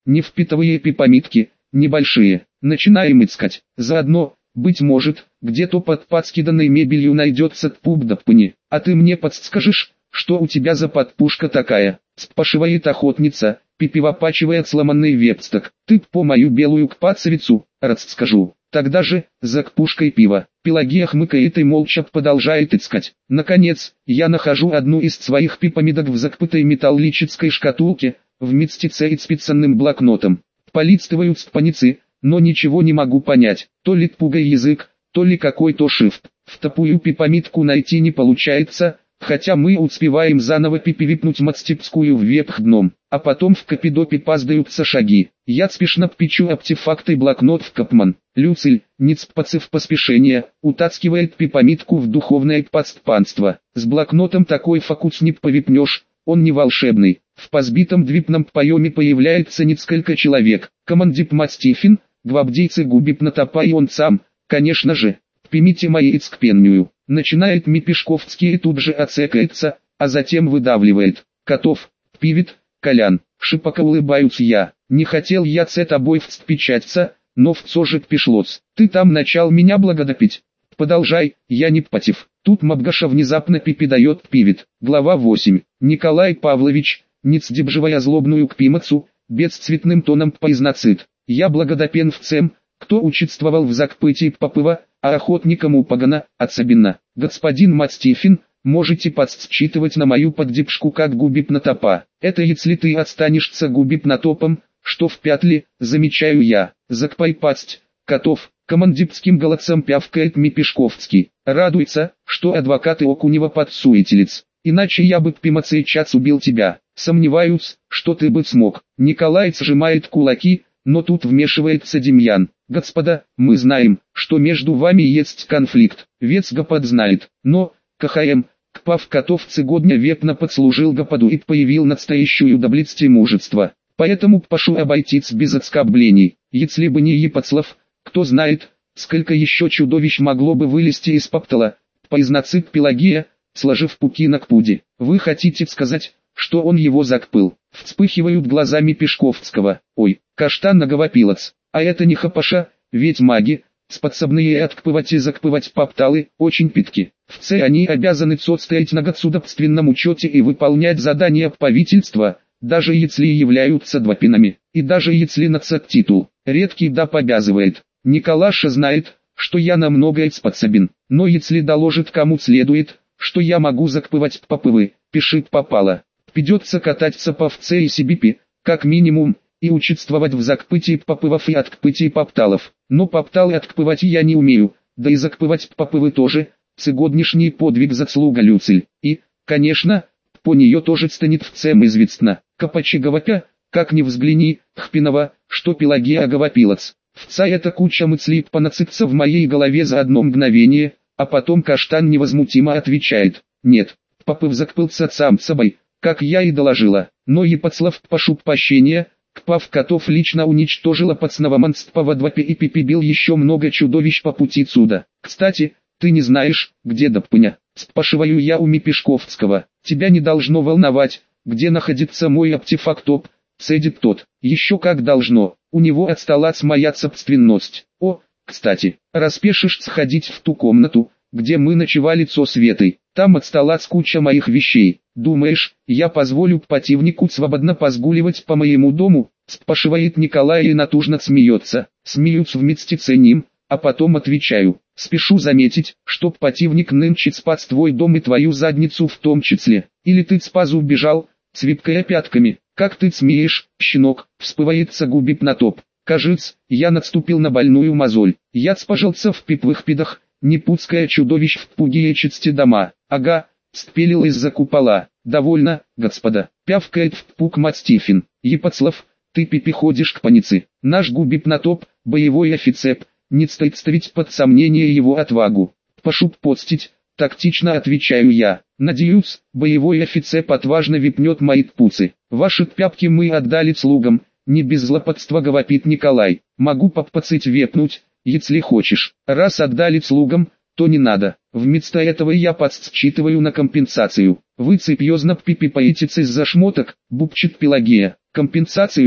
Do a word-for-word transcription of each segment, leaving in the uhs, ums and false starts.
не впитывая пипамидки, небольшие. Начинаем искать. Заодно, быть может, где-то под подскиданной мебелью найдется тпуб-даппани. А ты мне подскажешь, что у тебя за подпушка такая? Спрашивает охотница, пипивопачивая сломанный вепсток. Ты по мою белую кпацевицу, расскажу. Тогда же, за кпушкой пива. Пелагея хмыкает и молча продолжает искать. Наконец, я нахожу одну из своих пипамидок в закрытой металлической шкатулке, вместе с специальным блокнотом. Полистывают спаницы, но ничего не могу понять. То ли пугай язык, то ли какой-то шрифт. В тупую пипамидку найти не получается, хотя мы успеваем заново пипивипнуть мастепскую вверх дном, а потом в капидопе поздаются шаги. Я спешно печу артефакты блокнот в капман. Люциль, не цпацев поспешение, утаскивает пипамидку в духовное подспанство. С блокнотом такой фокус не повипнешь, он не волшебный. В позбитом двипном поеме появляется несколько человек. Командип Мастифин, гвардейцы губип Натопа и он сам, конечно же. Пимите мои ицкпенную. Начинает Мипешковский и тут же отсекается, а затем выдавливает. Котов, пивит, Колян. Шипоко улыбаюсь я. Не хотел я с тобой вспечаться, но все же пришлось. Ты там начал меня благодарить. Продолжай, я не против. Тут Мабгаша внезапно пипи-дает пивит. Глава восемь. Николай Павлович, не цдебживая злобную кпимацу, бесцветным тоном поизнацит. Я благодарен всем, кто участвовал в закрытии попыва, а охотникам упагана, особенно. Господин Мастифин, можете подсчитывать на мою поддержку как губип Натопа. Это если ты останешься губип Натопом, что в пятли, замечаю я. Закпай пасть, котов, командипским голосом пявкает Мипешковский. Радуется, что адвокаты Окунева подсуетились. Иначе я бы пимацей час убил тебя. Сомневаюсь, что ты бы смог. Николай сжимает кулаки, но тут вмешивается Демьян. Господа, мы знаем, что между вами есть конфликт. Вец Гопад знает, но, КХМ, Кпав котов цегодня вепно подслужил Гопаду и появил настоящую доблести мужества. Поэтому пошу обойтись без отскоблений. Если бы не Епоцлав, кто знает, сколько еще чудовищ могло бы вылезти из поптала. Поизнацит Пелагея, сложив пуки на кпуде. Вы хотите сказать, что он его закпыл? Вспыхивают глазами Пешковского. Ой, каштан наговопилец. А это не хапаша, ведь маги, способные откпывать и закпывать попталы, очень питки. В Це они обязаны состоять на государственном учете и выполнять задания правительства, даже если являются двопинами, и даже если нацат титул. Редкий да обязывает. Николаша знает, что я на многое способен, но если доложит кому следует, что я могу закпывать попывы, пишет попало. Придется кататься по ВЦ и Сибипи, как минимум, и участвовать в закпытии попывов и откпытии попталов. Но попталы откпывать я не умею, да и закпывать попывы тоже, сегодняшний подвиг заслуга Люциль. И, конечно, по нее тоже станет всем известно. Копачи-говоря, как ни взгляни, Хпинова, что Пелагея оговопилась. Вца эта куча мыслей понацится в моей голове за одно мгновение, а потом Каштан невозмутимо отвечает: нет, попыв закпылся сам собой, как я и доложила, но Епоцлав пошу прощения. Кпав котов лично уничтожила пацного монстра во двопе и пипибил еще много чудовищ по пути сюда. Кстати, ты не знаешь, где Даппыня? Спрашиваю я у Мипешковского. Тебя не должно волновать, где находится мой артефактоп, цедит тот. Еще как должно, у него осталась моя собственность. О, кстати, распешишь сходить в ту комнату, где мы ночевали со Светой. Там осталась куча моих вещей. Думаешь, я позволю противнику свободно позгуливать по моему дому? Спрашивает Николай и натужно смеется. Смеюсь вместе с ним, а потом отвечаю. Спешу заметить, что противник нынче спас твой дом и твою задницу в том числе. Или ты спазу убежал, цвипкая пятками. Как ты смеешь, щенок, вспывается губип Натоп. Кажется, я наступил на больную мозоль. Я спожался в пиповых пидах, не путское чудовищ в пугие чести дома. Ага, спелил из-за купола. Довольно, господа, пявкает в пук Мастифин. Епоцлав, ты пипи ходишь к панице. Наш губип Натоп, боевой офицер, не стоит ставить под сомнение его отвагу. Пошу постить, тактично отвечаю я. Надеюсь, боевой офицер отважно випнет мои пуцы. Ваши пяпки мы отдали слугам, не без злопотства говорит Николай. Могу попацить вепнуть, если хочешь. Раз отдали слугам, то не надо. Вместо этого я подсчитываю на компенсацию. Вы серьезно пипипаетесь из-за шмоток, бубчит Пелагея. Компенсацию?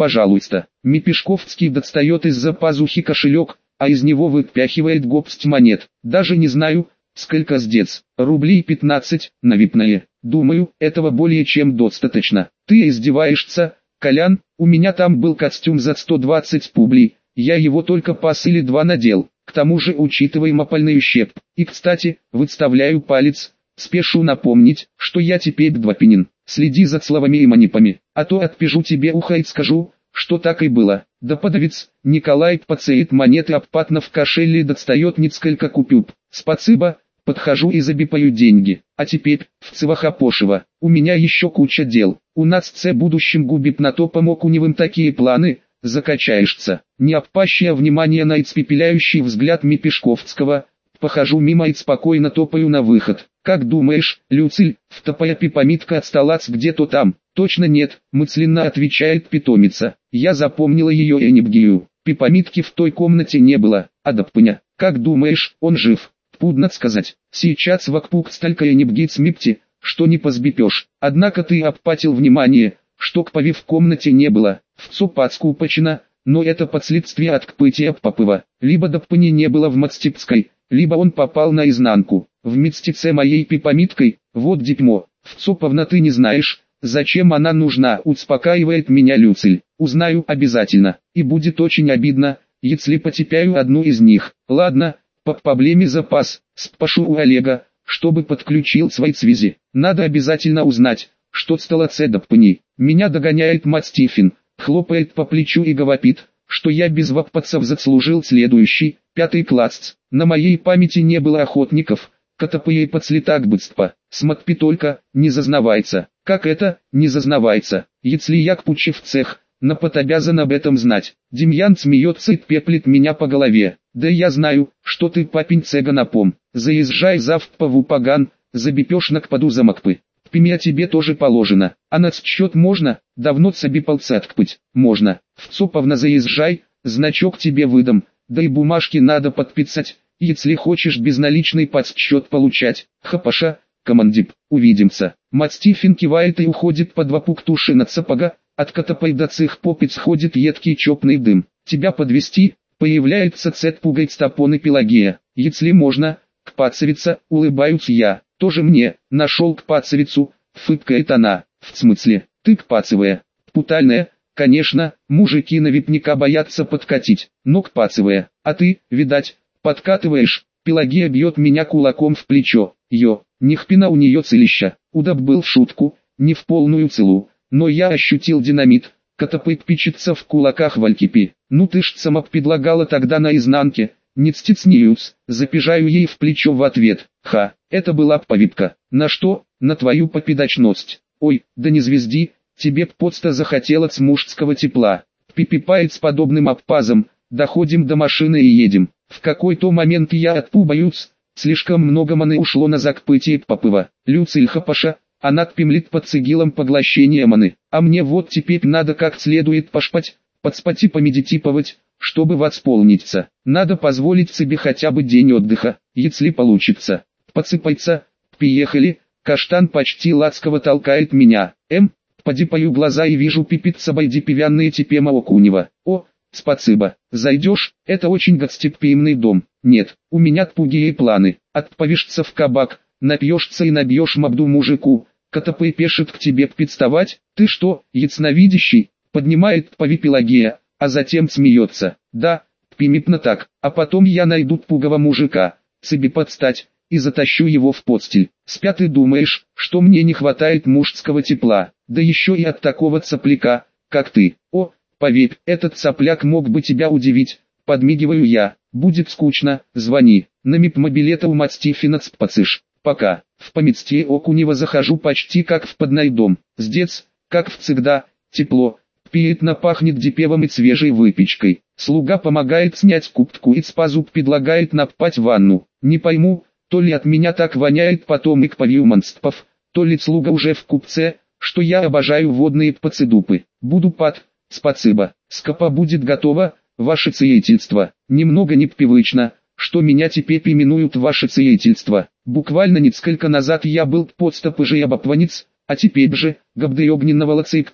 пожалуйста. Мепешковский достает из-за пазухи кошелек, а из него выпяхивает горсть монет. Даже не знаю, сколько сдец. Рублей пятнадцать, на випное. Думаю, этого более чем достаточно. Ты издеваешься, Колян? У меня там был костюм за сто двадцать публей. Я его только пас или два надел. К тому же учитываем опальный ущерб. И кстати, выставляю палец. Спешу напомнить, что я теперь двопенин. Следи за словами и манипами, а то отпижу тебе ухо и скажу, что так и было. Да подавец, Николай пацает монеты обпатно в кошеле, достает несколько купюр. Спасибо, подхожу и забипаю деньги. А теперь, в Цевахапошево, у меня еще куча дел. У нас в будущем губит на то помог унивым такие планы, закачаешься. Не обпащая внимания на испепеляющий взгляд Мепешковского, похожу мимо и спокойно топаю на выход. Как думаешь, Люциль, втопая пипамитка от столац где-то там? Точно нет, мысленно отвечает питомица. Я запомнила ее энергию. Пипамитки в той комнате не было. Адаппыня, как думаешь, он жив? Пудно сказать. Сейчас вокруг столько энергии смипти, что не позбипешь. Однако ты обпатил внимание, что кпави в комнате не было. В цупацку почина, но это последствие от кпытия попыва. Либо даппыни не было в Мацтипской, либо он попал наизнанку. В мистице моей пипамиткой, вот дипмо. Вцоповна, ты не знаешь, зачем она нужна, успокаивает меня Люциль. Узнаю обязательно, и будет очень обидно, если потепяю одну из них. Ладно, по проблеме запас, спрошу у Олега, чтобы подключил свои связи. Надо обязательно узнать, что стало цедаппани. Меня догоняет Мастифин, хлопает по плечу и говорит, что я без ваппацев заслужил следующий, пятый класс. На моей памяти не было охотников, котопые подслетак быстро. Смотри только, не зазнавайся. Как это, не зазнавайся? Если я кпучи в цех, напот обязан об этом знать. Демьян смеется и пеплет меня по голове. Да я знаю, что ты папень цеганопом. Заезжай завтра в Упаган, забипешь на кпаду замокпы. Пимя тебе тоже положено. А на счет можно? Давно цабипался откпыть. Можно. Вцоповна заезжай, значок тебе выдам. Да и бумажки надо подписать, если хочешь безналичный подсчет получать. Хапаша, командип, увидимся. Мастифин кивает и уходит по два пуктуши над сапога. От котопай до цих попец ходит едкий чопный дым. Тебя подвести? Появляется цет пугает стопон и Пелагея. Если можно, кпацевица, улыбаюсь я. Тоже мне, нашел кпацевицу, фыркает она. В смысле, ты кпацевая? Путальная, конечно, мужики на випника боятся подкатить, но кпацевая. А ты, видать, подкатываешь. Пелагея бьет меня кулаком в плечо. Йо, ни хпина у нее целища. Удоб был в шутку, не в полную целу. Но я ощутил динамит, котопык пичется в кулаках Валькипи. Ну ты ж сама предлагала тогда наизнанке, не цтицниюс, запижаю ей в плечо в ответ. Ха, это была повипка. На что? На твою попедачность. Ой, да не звезди, тебе просто захотелось мужского тепла. Пипипает с подобным обпазом, доходим до машины и едем. В какой-то момент я отпубаюсь, слишком много маны ушло на закпытие попыва. Люциль хапаша. Она тпимлит под цигилом поглощения маны, а мне вот теперь надо как следует пошпать, подспать и помедитировать, чтобы восполниться. Надо позволить себе хотя бы день отдыха, если получится. Подсыпается, приехали, каштан почти ласково толкает меня. Эм, подипаю глаза и вижу пипица байдипивянные типема Окунева. О, спасибо, зайдешь, это очень гостеприимный дом. Нет, у меня тпугие планы, отповешься в кабак, напьешься и набьешь морду мужику. Котопы пешит к тебе представать, ты что, ясновидящий, поднимает пови Пелагея, а затем смеется. Да, пимипно так, а потом я найду пугого мужика, себе подстать, и затащу его в постель. Спя ты думаешь, что мне не хватает мужского тепла, да еще и от такого цапляка, как ты. О, поверь, этот цапляк мог бы тебя удивить, подмигиваю я, будет скучно, звони, на мипмобилета у Мастифина цпацыш. Пока, в поместье Окунева захожу почти как в подной дом. Здесь, как всегда, тепло, приятно пахнет дипевом и свежей выпечкой. Слуга помогает снять куртку и спазуб предлагает наппать ванну. Не пойму, то ли от меня так воняет потомок повьюманстпов, то ли слуга уже в купце, что я обожаю водные пацедупы. Буду пад, спасибо. Скопа будет готова, ваше сиятельство. Немного непривычно, что меня теперь именуют ваше сиятельство. Буквально несколько назад я был подстопыжий обопванец, а теперь же, габды огненного лацейкпав.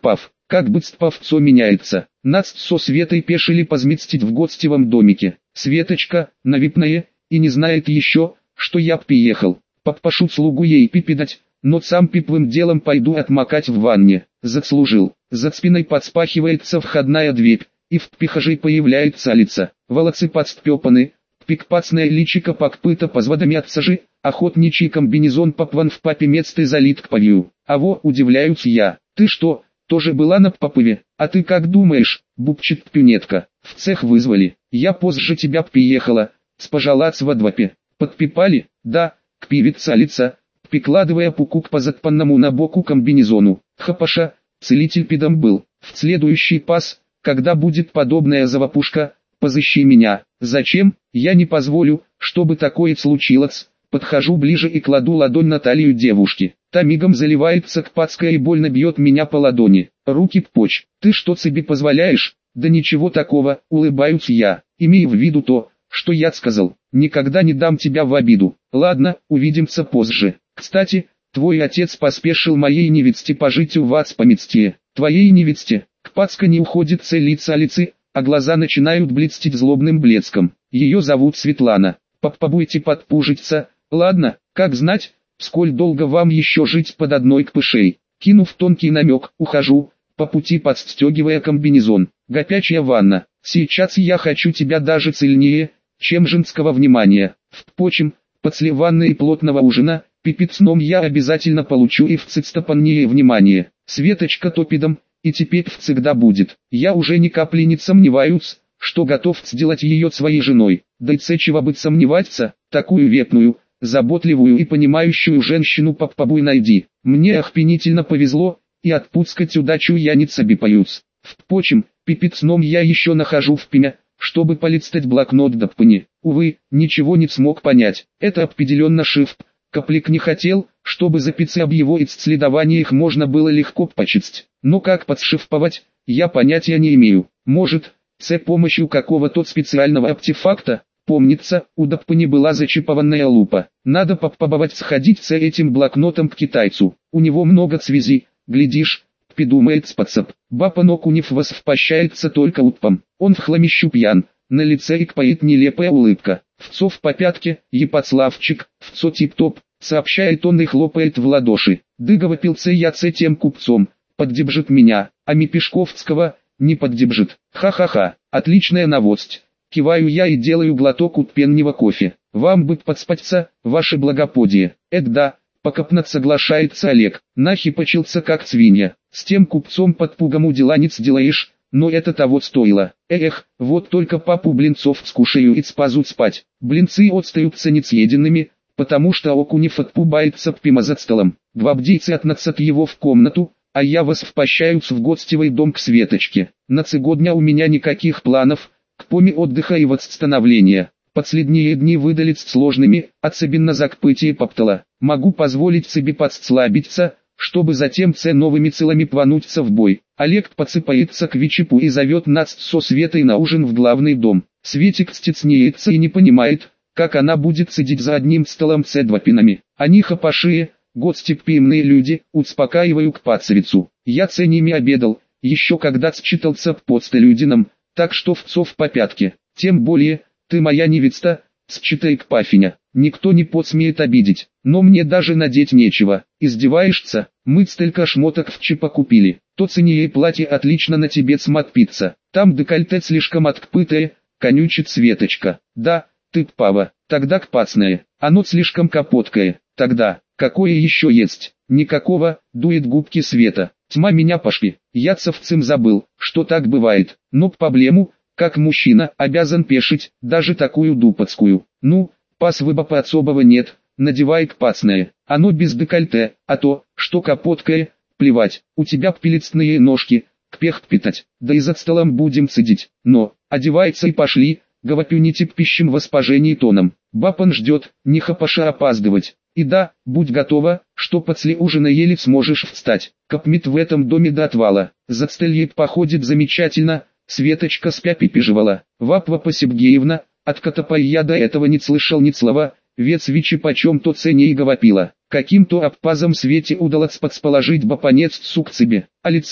как быстро все меняется. Нас со Светой пешили позместить в гостевом домике. Светочка, навипная, и не знает еще, что я приехал. Попрошу слугу ей пипедать, но сам пиповым делом пойду отмокать в ванне. Заслужил. За спиной подспахивается входная дверь, и в прихожей появляется лица. Волосы подстепаны, пикпацное личико покпыто позводомятся же, охотничий комбинезон попван в папе месты залит к повью. А во, удивляюсь я, ты что, тоже была на попыве? А ты как думаешь, бубчит пюнетка, в цех вызвали, я позже тебя приехала, спожалаться во двопе. Подпипали? Да, к певица лица, прикладывая пуку к позатпанному на боку комбинезону. Хапаша, целитель пидом был. В следующий пас, когда будет подобная завапушка, позыщи меня. Зачем? Я не позволю, чтобы такое случилось. Подхожу ближе и кладу ладонь на талию девушки. Та мигом заливается кпацкая и больно бьет меня по ладони. Руки ппочь. Ты что себе позволяешь? Да ничего такого, улыбаюсь я. Имей в виду то, что я сказал. Никогда не дам тебя в обиду. Ладно, увидимся позже. Кстати, твой отец поспешил моей невесте пожить у вас по мецте. Твоей невесте. Кпацка не уходит целиться лицы, а глаза начинают блестеть злобным блеском. Ее зовут Светлана. Попробуйте подпужиться. Ладно, как знать, сколь долго вам еще жить под одной кпышей. Кинув тонкий намек, ухожу, по пути подстегивая комбинезон. Горячая ванна. Сейчас я хочу тебя даже сильнее, чем женского внимания. Впрочем, после ванны и плотного ужина, пипицном я обязательно получу и вцистопаннее внимание. Светочка топидом, и теперь всегда будет. Я уже ни капли не сомневаюсь, что готов сделать ее своей женой. Да и цечего быть сомневаться, такую вепную, заботливую и понимающую женщину попробуй найди. Мне охренительно повезло, и отпускать удачу я не собипаюсь. Впрочем, пипицном я еще нахожу в пеня, чтобы полистать блокнот до пни. Увы, ничего не смог понять. Это определенно шифт. Коплик не хотел, чтобы запиться об его исследованиях можно было легко почистить. Но как подшифровать, я понятия не имею. Может, с помощью какого-то специального артефакта? Помнится, у Даппани была зачипованная лупа. Надо попробовать сходить с этим блокнотом к китайцу. У него много связей, глядишь, придумает способ. Бапан Окунев воспощается только утпом. Он в хламищу пьян, на лице икпает нелепая улыбка. Вцо в попятке, епоцлавчик, вцо тип-топ, сообщает он и хлопает в ладоши. Дыгово пился я с тем купцом, поддержит меня, а Мипешковского не поддержит. Ха-ха-ха, отличная новость. Киваю я и делаю глоток утпеннего кофе. Вам бы подспаться, ваше благоподие. Эк да, покопнат соглашается Олег. Нахипочился как свинья. С тем купцом под пугому дела не сделаешь, но это того стоило. Эх, вот только папу блинцов скушаю и спазу спать. Блинцы отстаются несъеденными, потому что Окунев отпубается пима за столом. Гвардейцы относят его в комнату, а я воспощаюсь в гостевой дом к Светочке. На сегодня у меня никаких планов, к поме отдыха и восстановления. Последние дни выдались сложными, особенно за кпытие поптала. Могу позволить себе подслабиться, чтобы затем с новыми силами плануться в бой. Олег подсыпается к Вичипу и зовет нас со Светой на ужин в главный дом. Светик стеснеется и не понимает, как она будет сидеть за одним столом с двопинами. Они хапашие, гостеприимные люди, успокаиваю к пацевицу. Я с ними обедал, еще когда считался подстелюдином, так что вцов по пятке. Тем более, ты моя невеста, считай к пафиня. Никто не посмеет обидеть, но мне даже надеть нечего. Издеваешься? Мы столько шмоток в чипа купили. То ценнее платье отлично на тебе смотрится. Там декольте слишком откпытое, конючит Светочка. Да, ты пава, тогда кпацное. Оно слишком капоткое. Тогда, какое еще есть? Никакого, дует губки Света. Тьма меня пошли. Я совсем забыл, что так бывает. Но проблему, как мужчина, обязан пешить, даже такую дупацкую. Ну, пас выбопа особого нет, надевай кпацное. Оно без декольте, а то, что капоткое, плевать. У тебя пилицные ножки, кпех питать, да и за столом будем сидеть. Но, одевается и пошли, говорю нетипищим воспожении тоном. Бапан ждет, не хапаша опаздывать. И да, будь готова, что после ужина еле сможешь встать. Копмит в этом доме до отвала. Застелье походит замечательно, Светочка с пяпи пижевала. Вапва Посебгеевна, от Катапай я до этого не слышал ни слова, вец Вичи почем то цене и говорила. Каким-то обпазом Свете удалось подсположить бапанец сук себе. А лица,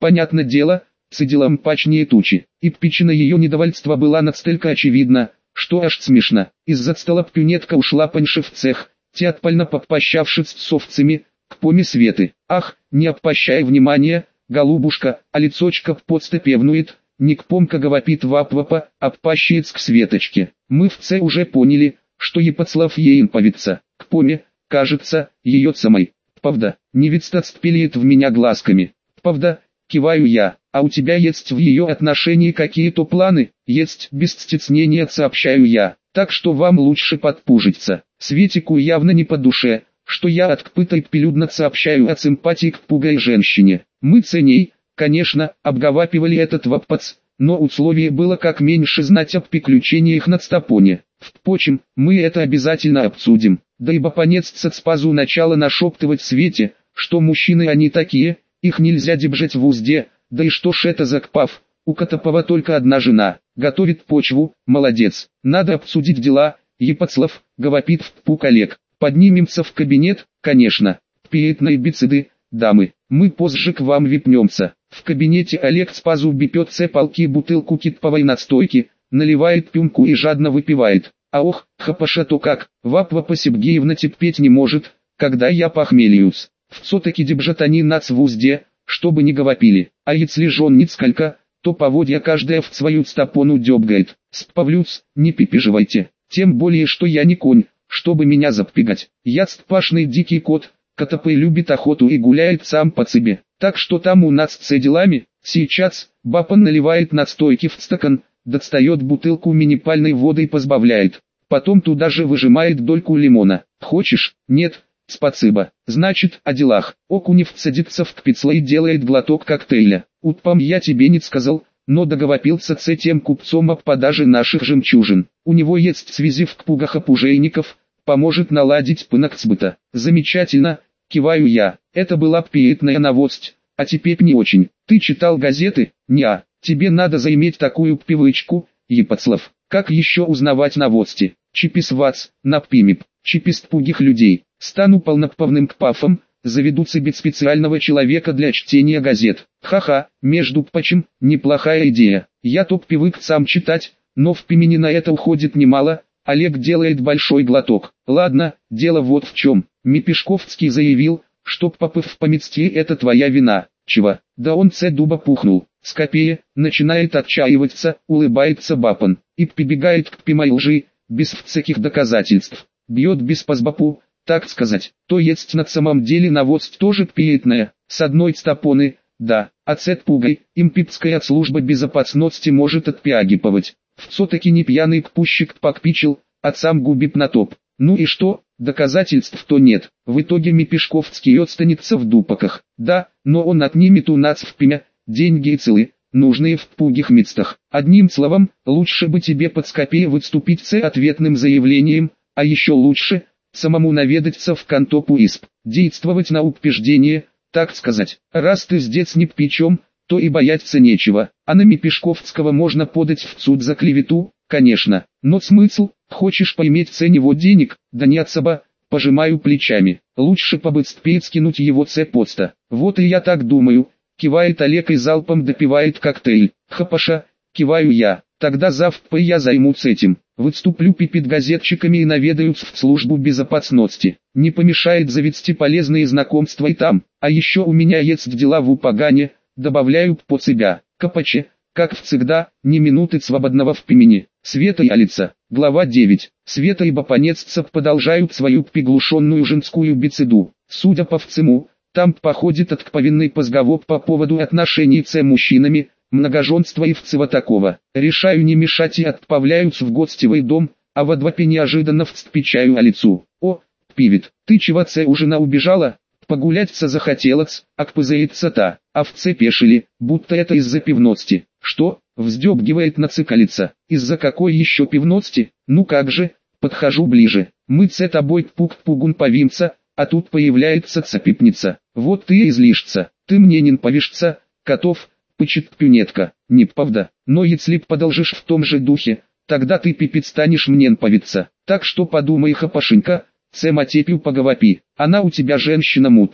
понятно дело, цедила мпачнее тучи, и причина ее недовольства была настолько очевидна, что аж смешно. Из-за стола пюнетка ушла паньше в цех, театпально попощавшись с овцами, к поме Светы. Ах, не обпощай внимания, голубушка, а лицочка подстепевнует, не к помка говорит вап-вапа, обпащиец к Светочке. Мы в це уже поняли, что Епоцлав ей имповится, к поме, кажется, ее самой. Правда, невеста стпелеет в меня глазками. Правда, киваю я, а у тебя есть в ее отношении какие-то планы? Есть, без стеснения сообщаю я, так что вам лучше подпужиться. Светику явно не по душе, что я откпытой прилюдно сообщаю о симпатии к пугой женщине. Мы ценей, конечно, обговаривали этот вопрос, но условие было как меньше знать об приключениях на Стапоне. Впрочем, мы это обязательно обсудим, да ибо понесется спазу начала нашептывать Свете, что мужчины они такие, их нельзя держать в узде, да и что ж это за кпав, у Котопова только одна жена, готовит почву, молодец, надо обсудить дела, Епоцлав, говорит впук Олег, поднимемся в кабинет, конечно, приятной беседы, дамы, мы позже к вам випнемся. В кабинете Олег спазу бипет се полки бутылку китповой настойки, наливает пюнку и жадно выпивает. А ох, хапаша то как, Вапвапа Сергеевна терпеть не может, когда я похмелюсь. Все-таки держат они нас в узде, чтобы не говорили. А если жен нисколько, то поводья каждая в свою стапону дёбгает. Спавлюсь, не пипиживайте. Тем более, что я не конь, чтобы меня запрягать. Я стпашный дикий кот, Котопей любит охоту и гуляет сам по себе. Так что там у нас с делами. Сейчас, Бапан наливает настойки в стакан, достает бутылку минеральной воды и позбавляет. Потом туда же выжимает дольку лимона. Хочешь? Нет? Спасибо. Значит, о делах. Окунев садится в кпицло и делает глоток коктейля. Утпам я тебе не сказал, но договорился с этим купцом об продаже наших жемчужин. У него есть связи в кпугах опужейников, поможет наладить пынок сбыта. Замечательно, киваю я. Это была приятная новость, а теперь не очень. Ты читал газеты? Неа. Тебе надо заиметь такую привычку, Епоцлав. Как еще узнавать новости? Чипис вац, например, чипис пугих людей. Стану полноправным кпафом, заведу себе специального человека для чтения газет. Ха-ха, между прочим, неплохая идея. Я топ привык сам читать, но в пимени на это уходит немало. Олег делает большой глоток. Ладно, дело вот в чем. Мепешковский заявил, что попыв в поместье это твоя вина. Чего? Да он це дуба пухнул. Скопея, начинает отчаиваться, улыбается Бапан, и прибегает к прямой лжи, без всяких доказательств. Бьет без позбапу, так сказать. То есть на самом деле новость тоже приятная, с одной стапоны, да, а цет пугай, им пипская служба безопасности может отпиагиповать. Все-таки не пьяный кпущик покпичил, а сам губит на топ. Ну и что, доказательств-то нет, в итоге Мепешковский останется в дупаках. Да, но он отнимет у нас в пимя деньги и целы, нужные в пугих местах. Одним словом, лучше бы тебе под Скопея выступить с ответным заявлением, а еще лучше, самому наведаться в контопу исп, действовать на упреждение, так сказать. Раз ты здесь ни причем, то и бояться нечего, а на Мепешковского можно подать в суд за клевету, конечно, но смысл, хочешь поиметь с него денег, да не особо, пожимаю плечами, лучше побыстрее скинуть его с поста. Вот и я так думаю, кивает Олег и залпом допивает коктейль. Хапаша, киваю я, тогда завтра я займусь этим, выступлю перед газетчиками и наведаюсь в службу безопасности. Не помешает завести полезные знакомства и там, а еще у меня есть дела в Упагане, добавляю по себя. Капаче, как всегда, ни минуты свободного в пимени. Света и Алица. Глава девять. Света и Бапанеццев продолжают свою приглушенную женскую беседу. Судя по всему, там походит откровенный позговор по поводу отношений с мужчинами, многоженства и всего такого. Решаю не мешать и отправляюсь в гостевый дом, а во дворе неожиданно встречаю Алицу. О, пивит, ты чего це ужина убежала? Погулять-то захотелось, а кпызается та, овцы пешили, будто это из-за пивности. Что, вздёбгивает нацикалица, из-за какой еще пивности? Ну как же, подхожу ближе, мы с тобой пук-пугун повимся, а тут появляется цапипница. Вот ты и излишься, ты мне не повишься, котов, пычет пюнетка, не правда, но если продолжишь в том же духе, тогда ты пипец станешь мне повиться. Так что подумай, хапашенька, с матепью поговопи, она у тебя женщина мутпая.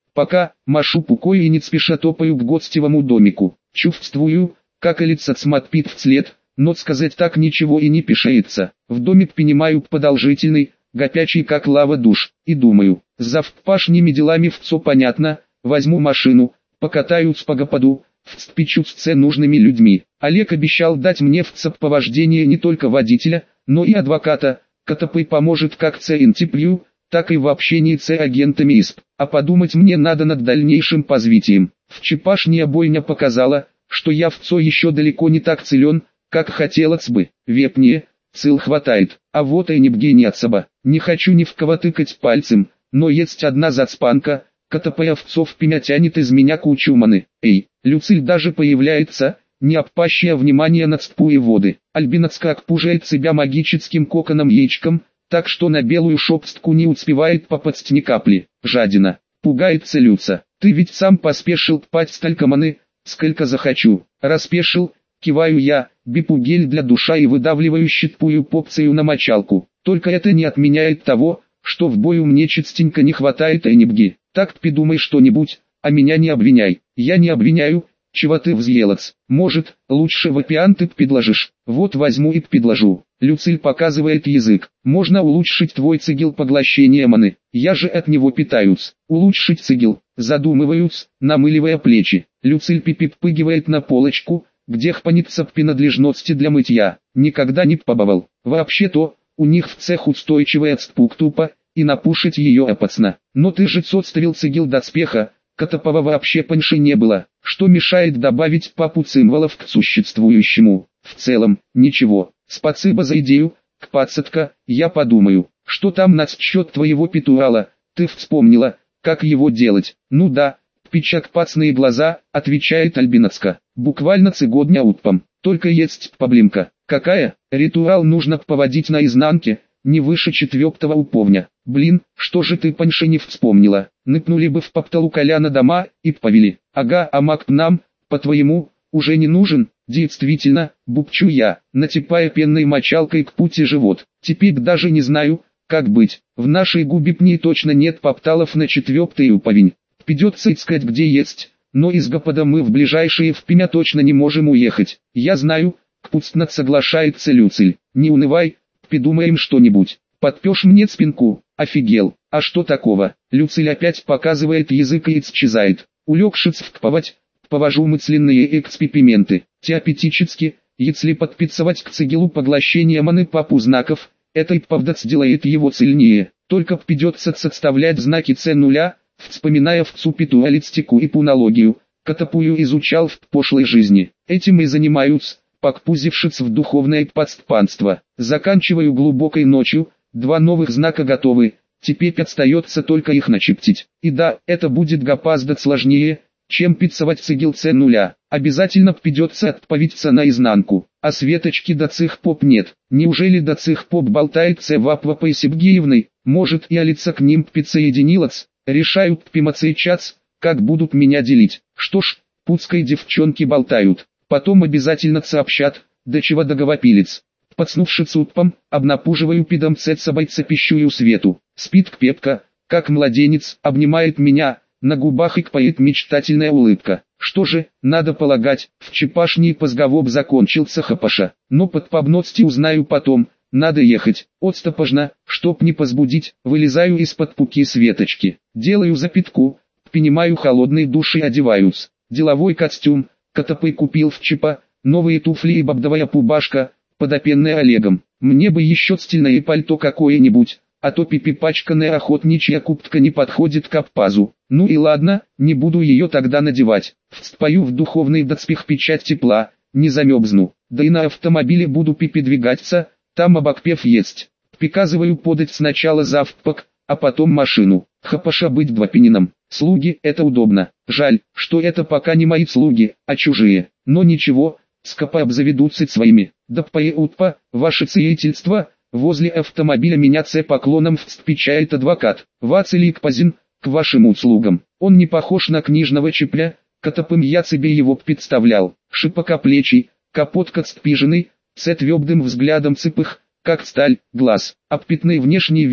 Пока, машу пукой и не спеша топаю к гостевому домику. Чувствую, как лица смотпит вслед, но сказать так ничего и не пишется. В домик принимаю продолжительный, горячий как лава душ, и думаю, за впашними делами вцо понятно, возьму машину, покатаюсь по гопаду, вцпечусь с нужными людьми. Олег обещал дать мне в ЦЕП по вождению не только водителя, но и адвоката, который поможет как с интеплю, так и в общении с агентами ИСП. А подумать мне надо над дальнейшим развитием. Вчерашняя бойня показала, что я вцо еще далеко не так силен, как хотелось бы. Вепне, сил хватает, а вот и не бгеняться бы. Не хочу ни в кого тыкать пальцем, но есть одна зацпанка, которая вцов пимя тянет из меня кучу маны. Эй, Люциль даже появляется, не обпащая внимания на цпу и воды. Альбинацка окпужает себя магическим коконом яичком, так что на белую шопстку не успевает попасть ни капли. Жадина. Пугается Люца. Ты ведь сам поспешил пать столько маны, сколько захочу. Распешил, киваю я, бипу гель для душа и выдавливаю щитпую попцию на мочалку. Только это не отменяет того, что в бою мне частенько не хватает энибги. Так придумай что-нибудь, а меня не обвиняй. Я не обвиняю, чего ты взъелоц. Может, лучше вапианты предложишь. Вот возьму и предложу. Люциль показывает язык. Можно улучшить твой цигел поглощения маны. Я же от него питаюсь. Улучшить цигел. Задумываюсь, намыливая плечи. Люциль пипиппыгивает на полочку, где хпанится принадлежности для мытья. Никогда не побывал. Вообще-то, у них в цех устойчивая цпук тупо, и напушить ее опасно. Но ты же отставил цигел доспеха, Котопова вообще паньши не было, что мешает добавить папу цимволов к существующему. В целом, ничего. Спасибо за идею, Кпацатка, я подумаю, что там насчет твоего петурала, ты вспомнила, как его делать. Ну да, пичак пацные глаза, отвечает Альбинацка, буквально цыгодня утпом, только есть проблемка. Какая? Ритуал нужно поводить наизнанке, не выше четвертого уповня. Блин, что же ты паньше не вспомнила? Ныкнули бы в попталу Коляна дома, и повели. Ага, а маг нам, по-твоему, уже не нужен? Действительно, бубчу я, натипая пенной мочалкой к пути живот. Теперь даже не знаю, как быть. В нашей губипне точно нет попталов на четвертый уповень. Придется искать где есть, но из Гопода мы в ближайшие впрямь точно не можем уехать. Я знаю, кпустно соглашается Люциль. Не унывай, придумаем что-нибудь. Подпешь мне спинку, офигел. А что такого? Люциль опять показывает язык и исчезает. Улегшись вкповать, повожу мысленные эксперименты. Теоретически, если подписывать к цигелу поглощение маны папу знаков, это и правда сделает его сильнее. Только придется составлять знаки С нуля, вспоминая в цупитуалистику и пунологию, которую изучал в пошлой жизни. Этим и занимаюсь, покпузившись в духовное подспанство. Заканчиваю глубокой ночью, два новых знака готовы, теперь остается только их начептить. И да, это будет гораздо сложнее, чем пиццевать цигел С нуля. Обязательно придется отповиться наизнанку. А Светочки до цих поп нет. Неужели до цих поп болтается в Апвапой Сергеевной? Может и Алица к ним присоединилась? Решают пимацейчац, как будут меня делить. Что ж, путской девчонки болтают. Потом обязательно сообщат, до чего договопилец. Подснувшись утпом, обнапуживаю пидомцет собойца пищую Свету. Спит крепко, как младенец, обнимает меня, на губах икпает мечтательная улыбка. Что же, надо полагать, в чепашний позговор закончился хапаша. Но под побности узнаю потом, надо ехать. Отстопожно, чтоб не позбудить, вылезаю из-под пуки Светочки. Делаю запятку, принимаю холодный душ и одеваюсь. Деловой костюм, который купил в чепа, новые туфли и бабдовая пубашка, подопенная Олегом. Мне бы еще стильное пальто какое-нибудь, а то пипипачканная охотничья куртка не подходит к пазу. Ну и ладно, не буду ее тогда надевать. Встаю в духовный доспех печать тепла, не замерзну. Да и на автомобиле буду пипидвигаться, там обогпев есть. Приказываю подать сначала завтрак, а потом машину. Хапаша быть двопенином. Слуги, это удобно. Жаль, что это пока не мои слуги, а чужие. Но ничего, скоро обзаведутся своими. Да поеутпа, ваше сиятельство, возле автомобиля меня ц поклоном встречает адвокат. Вацелик Пазин, к вашим услугам. Он не похож на книжного чепля, которым я себе его представлял. Шипокоплечий, капотка спиженный, с твердым взглядом цепых, как сталь, глаз. Обпитный внешний вид,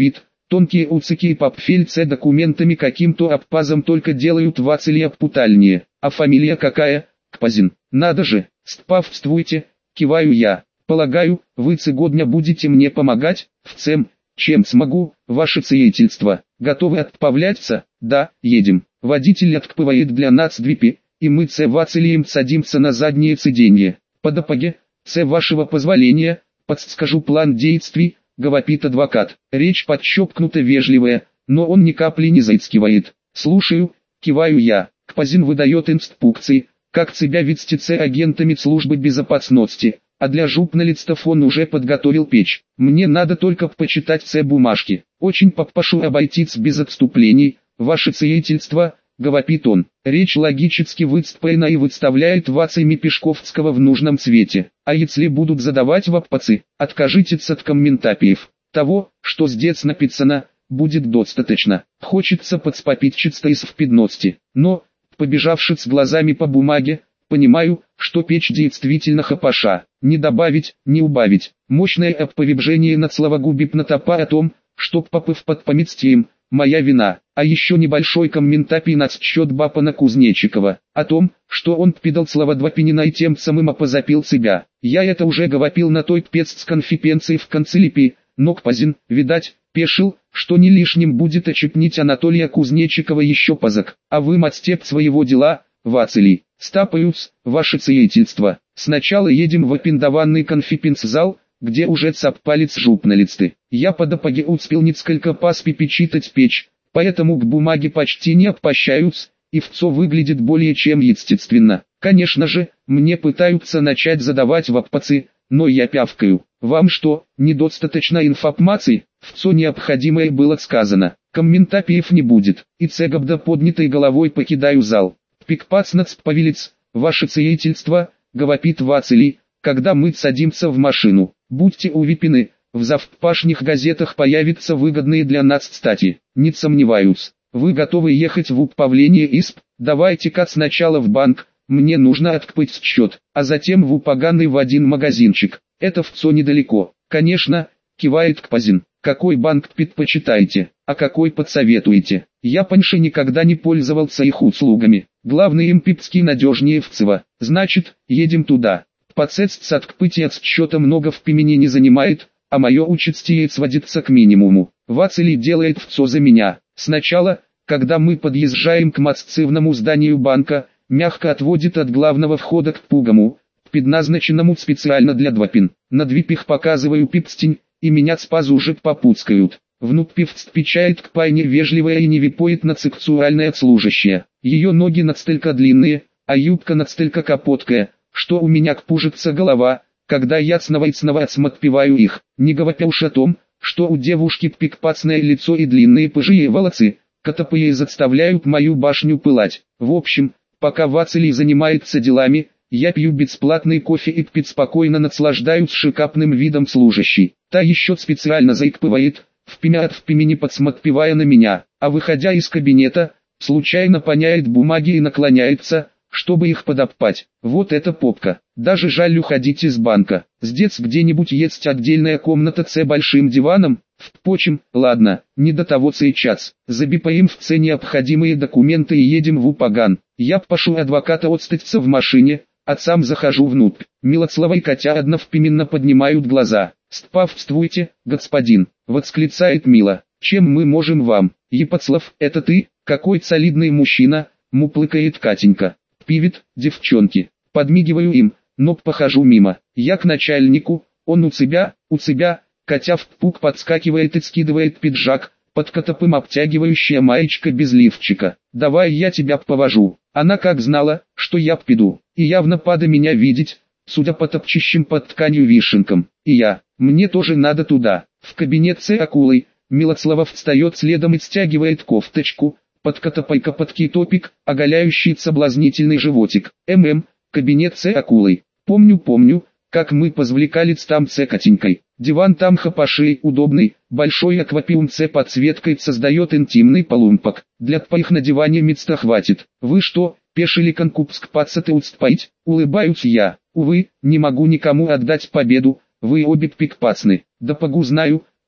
Тонкие уцики и папфельце документами каким-то обпазом только делают вацели обпутальнее. А фамилия какая? Кпазин. Надо же, стпавствуйте, киваю я. Полагаю, вы сегодня будете мне помогать, вцем, чем смогу, ваше сиятельство. Готовы отправляться? Да, едем. Водитель откпывает для нас двипи, и мы с вацелием садимся на заднее сиденье. По дороге, с вашего позволения, подскажу план действий, говорит адвокат. Речь подчеркнуто вежливая, но он ни капли не заискивает. Слушаю, киваю я. Кпазин выдает инструкции, как себя вести с агентами службы безопасности, а для журналистов он уже подготовил печь. Мне надо только почитать все бумажки. Очень попрошу обойтись без отступлений, ваше сиятельство, говорит он. Речь логически выстроена и выставляет вацами Пешковского в нужном свете. А если будут задавать вопросы, откажитесь от комментариев. Того, что здесь написано, будет достаточно. Хочется подспопить чисто из впидности. Но, побежавши с глазами по бумаге, понимаю, что печь действительно хапаша. Не добавить, не убавить. Мощное оповержение над словогубит натопа о том, что попыв под поместьем, моя вина. А еще небольшой комментарий на счет Бапана Кузнечикова, о том, что он пидал слова Двопинина и тем самым опозапил себя. Я это уже говорил на той пресс-конференции в канцелярии, но Кпазин, видать, пешил, что не лишним будет очепнить Анатолия Кузнечикова еще позак. А вы мастеп своего дела, вацели. Стапаюсь, ваше сиятельство. Сначала едем в опендованный конференц-зал, где уже цаппалец журналисты. Я по дороге успел несколько пас печитать печь, поэтому к бумаге почти не обращаюсь, и все выглядит более чем естественно. Конечно же, мне пытаются начать задавать вопросы, но я пявкаю. Вам что, недостаточно информации? Все необходимое было сказано. Комментариев не будет. И цегобда поднятой головой покидаю зал. Пикпацнац повелец, ваше сиятельство, говорит вацели, когда мы садимся в машину. Будьте уверены, в завтрашних газетах появятся выгодные для нас статьи. Не сомневаюсь. Вы готовы ехать в управление ИСП? Давайте-ка сначала в банк, мне нужно открыть счет, а затем в упаганный в один магазинчик. Это все недалеко. Конечно, кивает Кпазин. Какой банк предпочитаете, а какой подсоветуете? Я паньше никогда не пользовался их услугами. Главный им пипский надежнее вцева. Значит, едем туда. Процесс открытия счета много в пимене не занимает, а мое участие сводится к минимуму. Вацели делает все за меня. Сначала, когда мы подъезжаем к массивному зданию банка, мягко отводит от главного входа к пугому, предназначенному специально для двопин. На двипих показываю пипстень, и меня спазу уже попускают. Внутри вступает к пайне вежливая и не випоет на сексуальная служащая. Ее ноги настолько длинные, а юбка настолько капоткая, что у меня кпужится голова, когда я снова и снова осмотреваю их. Не говоря уж о том, что у девушки пикпацное лицо и длинные пыжие волосы, которые заставляют мою башню пылать. В общем, пока Вацелий занимается делами, я пью бесплатный кофе и пить спокойно наслаждаюсь шикарным видом служащей. Та еще специально заикпывает, впимя от впимени подсмотревая на меня, а выходя из кабинета, случайно поняет бумаги и наклоняется, чтобы их подопать. Вот это попка. Даже жаль уходить из банка. Здесь где-нибудь есть отдельная комната с большим диваном. Впрочем, ладно, не до того сейчас. Забипаем в все необходимые документы и едем в Упаган. Я прошу адвоката отстаться в машине, а сам захожу внутрь. Милослава и Катя одновременно поднимают глаза. «Спавствуйте, господин!» — восклицает Мила. «Чем мы можем вам?» «Епоцлав, это ты? Какой солидный мужчина!» — муплыкает Катенька. «Пивит, девчонки!» Подмигиваю им, но похожу мимо. Я к начальнику, он у себя, у себя. Катя в пук подскакивает и скидывает пиджак, под котопым обтягивающая маечка без лифчика. «Давай я тебя повожу». Она как знала, что я пиду, и явно пада меня видеть, судя по топчущим под тканью вишенкам. И я, мне тоже надо туда. В кабинет с акулой, Милослава встает следом и стягивает кофточку, под котопайка подкий топик, оголяющий соблазнительный животик. ММ, кабинет с акулой. Помню, помню, как мы позвлекались там с Катенькой. Диван там хапашей, удобный, большой аквапиум с подсветкой создает интимный полумпок. Для твоих на диване места хватит. Вы что, пешили конкупск пацаты устпаить? Улыбаюсь я. Увы, не могу никому отдать победу, вы обе пикпацны. Да погу знаю,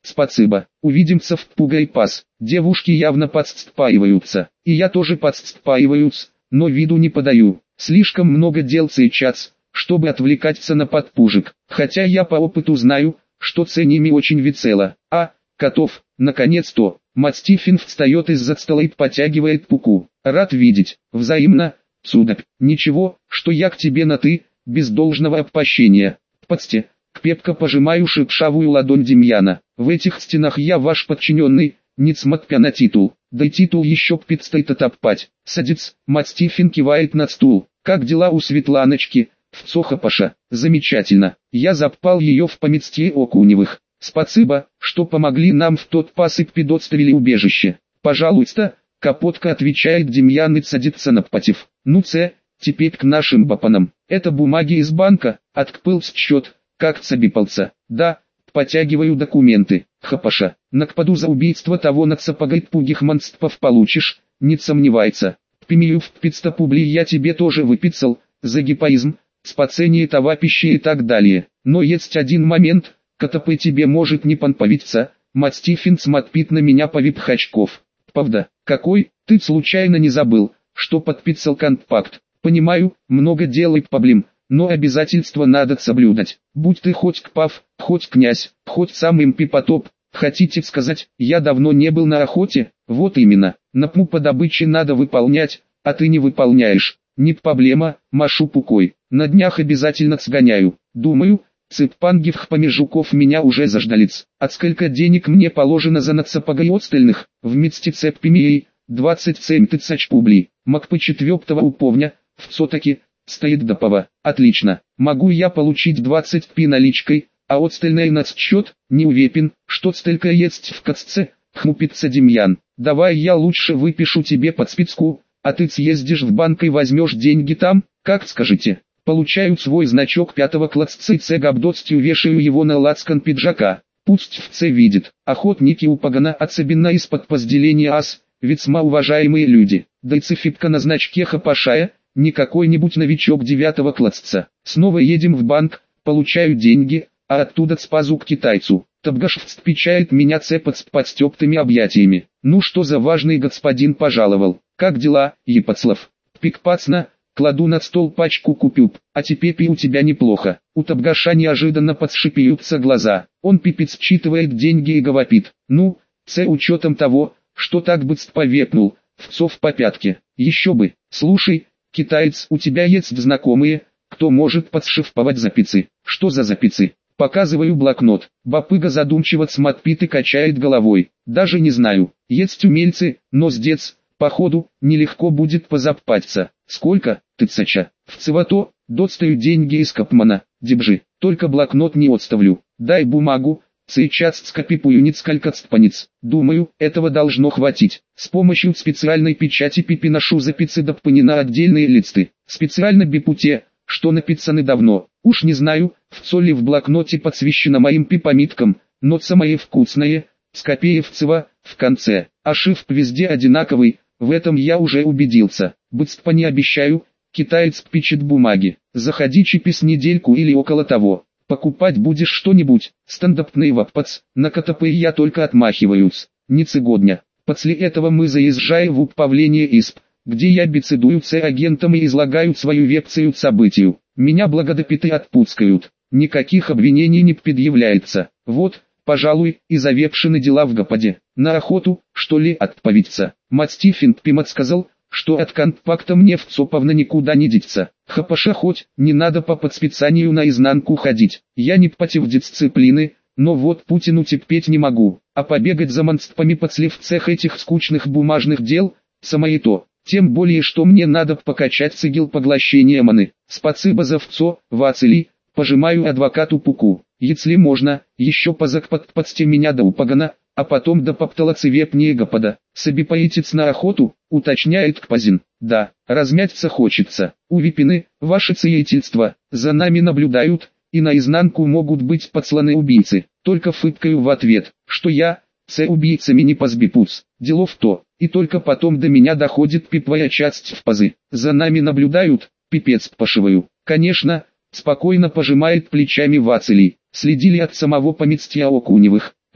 спасибо, увидимся в Пугай Пас. Девушки явно подстпаиваются, и я тоже подстпаиваюсь, но виду не подаю. Слишком много дел сейчас, чтобы отвлекаться на подпужик, хотя я по опыту знаю, что ценими очень весело. А, котов, наконец-то, Мастифин встает из-за стола и потягивает пуку. Рад видеть, взаимно, сударь. Ничего, что я к тебе на «ты», без должного обпощения. Подсте, крепко пожимаю шершавую ладонь Демьяна. В этих стенах я ваш подчиненный, несмотря на титул. Да и титул еще предстоит отопать. Садится, Мастифин кивает на стул. Как дела у Светланочки? Вцохапаша, замечательно. Я запал ее в поместье Окуневых. Спасибо, что помогли нам в тот пас и предоставили убежище. Пожалуйста, Капотка, отвечает Демьян и садится напротив. Ну це, теперь к нашим бапанам. Это бумаги из банка, откпыл счет, как цабипался. Да, потягиваю документы. Хапаша, накпаду за убийство того нацапагайт пугих монстров получишь, не сомневается. Пимию в пятьсот публей я тебе тоже выписал, за гипоизм, спасение товапища и так далее. Но есть один момент, который тебе может не понравиться. Мастифин смотрит на меня повип очков. Правда, какой? Ты случайно не забыл, что подписал контракт? Понимаю, много дел и проблем, но обязательства надо соблюдать. Будь ты хоть кпав, хоть князь, хоть сам импипотоп. Хотите сказать, я давно не был на охоте? Вот именно, напму по добыче надо выполнять, а ты не выполняешь. Не проблема, машу пукой. На днях обязательно сгоняю. Думаю, цыпангих помежуков меня уже заждалец. От сколько денег мне положено за нацапагай остальных, вместе цеппимией, двадцать семь тысяч публей. Макпы четвертого уповня, все-таки, стоит допова. Отлично, могу я получить двадцать пи наличкой, а остальное на счет, не уверен, что столько есть в касце, хмупится Демьян. Давай я лучше выпишу тебе под списку, а ты съездишь в банк и возьмешь деньги там, как скажете. Получаю свой значок пятого класса и С габдостью вешаю его на лацкан пиджака. Пусть в С видит. Охотники у погана, особенно из-под разделения ас, весьма уважаемые люди. Да и цифипка на значке хапашая, не какой-нибудь новичок девятого класса. Снова едем в банк, получаю деньги, а оттуда спазу к китайцу. Табгаш встречает меня С под подстептыми объятиями. Ну что за важный господин пожаловал? Как дела, Епацлав? Пикпацна. Кладу на стол пачку купюр, а теперь и у тебя неплохо. У Табгаша неожиданно подшипаются глаза. Он пипец считывает деньги и говорит: ну, с учетом того, что так быстро векнул, вцов по пятке. Еще бы. Слушай, китаец, у тебя есть знакомые, кто может подшифровать записи? Что за записи? Показываю блокнот. Бапыга задумчиво смотрит и качает головой. Даже не знаю. Есть умельцы, но с дец, походу, нелегко будет позапаться. Сколько, тысяча? В цевато, достаю деньги из Капмана, дебжи. Только блокнот не отставлю. Дай бумагу, сейчас скопипую несколько цпанец. Думаю, этого должно хватить. С помощью специальной печати пипиношу записи допани на отдельные листы. Специально бипуте, что написаны давно. Уж не знаю, в цоле в блокноте подсвещено моим пипомиткам, но самое вкусное, скопеевцева, в конце. А шрифт везде одинаковый, в этом я уже убедился. Быстро не обещаю, китаец пичет бумаги. Заходи чипис недельку или около того. Покупать будешь что-нибудь, стандартный вапац, на КТП я только отмахиваюсь. Не цыгодня. После этого мы заезжаем в управление ИСП, где я беседую с агентом и излагаю свою версию событию. Меня благодопиты отпускают. Никаких обвинений не предъявляется. Вот, пожалуй, и завершены дела в Гападе. На охоту, что ли, отправиться? Мастифин Пимат сказал, что от контракта мне вцоповно никуда не деться. Хапаша хоть, не надо по подспецианию наизнанку ходить. Я не против дисциплины, но вот Путину терпеть не могу. А побегать за монстрами подслив в цех этих скучных бумажных дел, самое то. Тем более, что мне надо покачать цигел поглощения маны. Спасибо за вцо, Вацели, пожимаю адвокату пуку. Если можно, еще позакподпадсте меня до упагана, а потом до попталацы вепнее Гапада. Собипоитец на охоту, уточняет Кпазин. Да, размяться хочется. У Випины, ваше сиятельство, за нами наблюдают, и наизнанку могут быть подсланы убийцы. Только фыркаю в ответ, что я, с убийцами не позбипусь. Дело в то, и только потом до меня доходит пиповая часть в пазы. За нами наблюдают, пипец пошиваю. Конечно, спокойно пожимает плечами Вацелий. Следили от самого поместья Окуневых.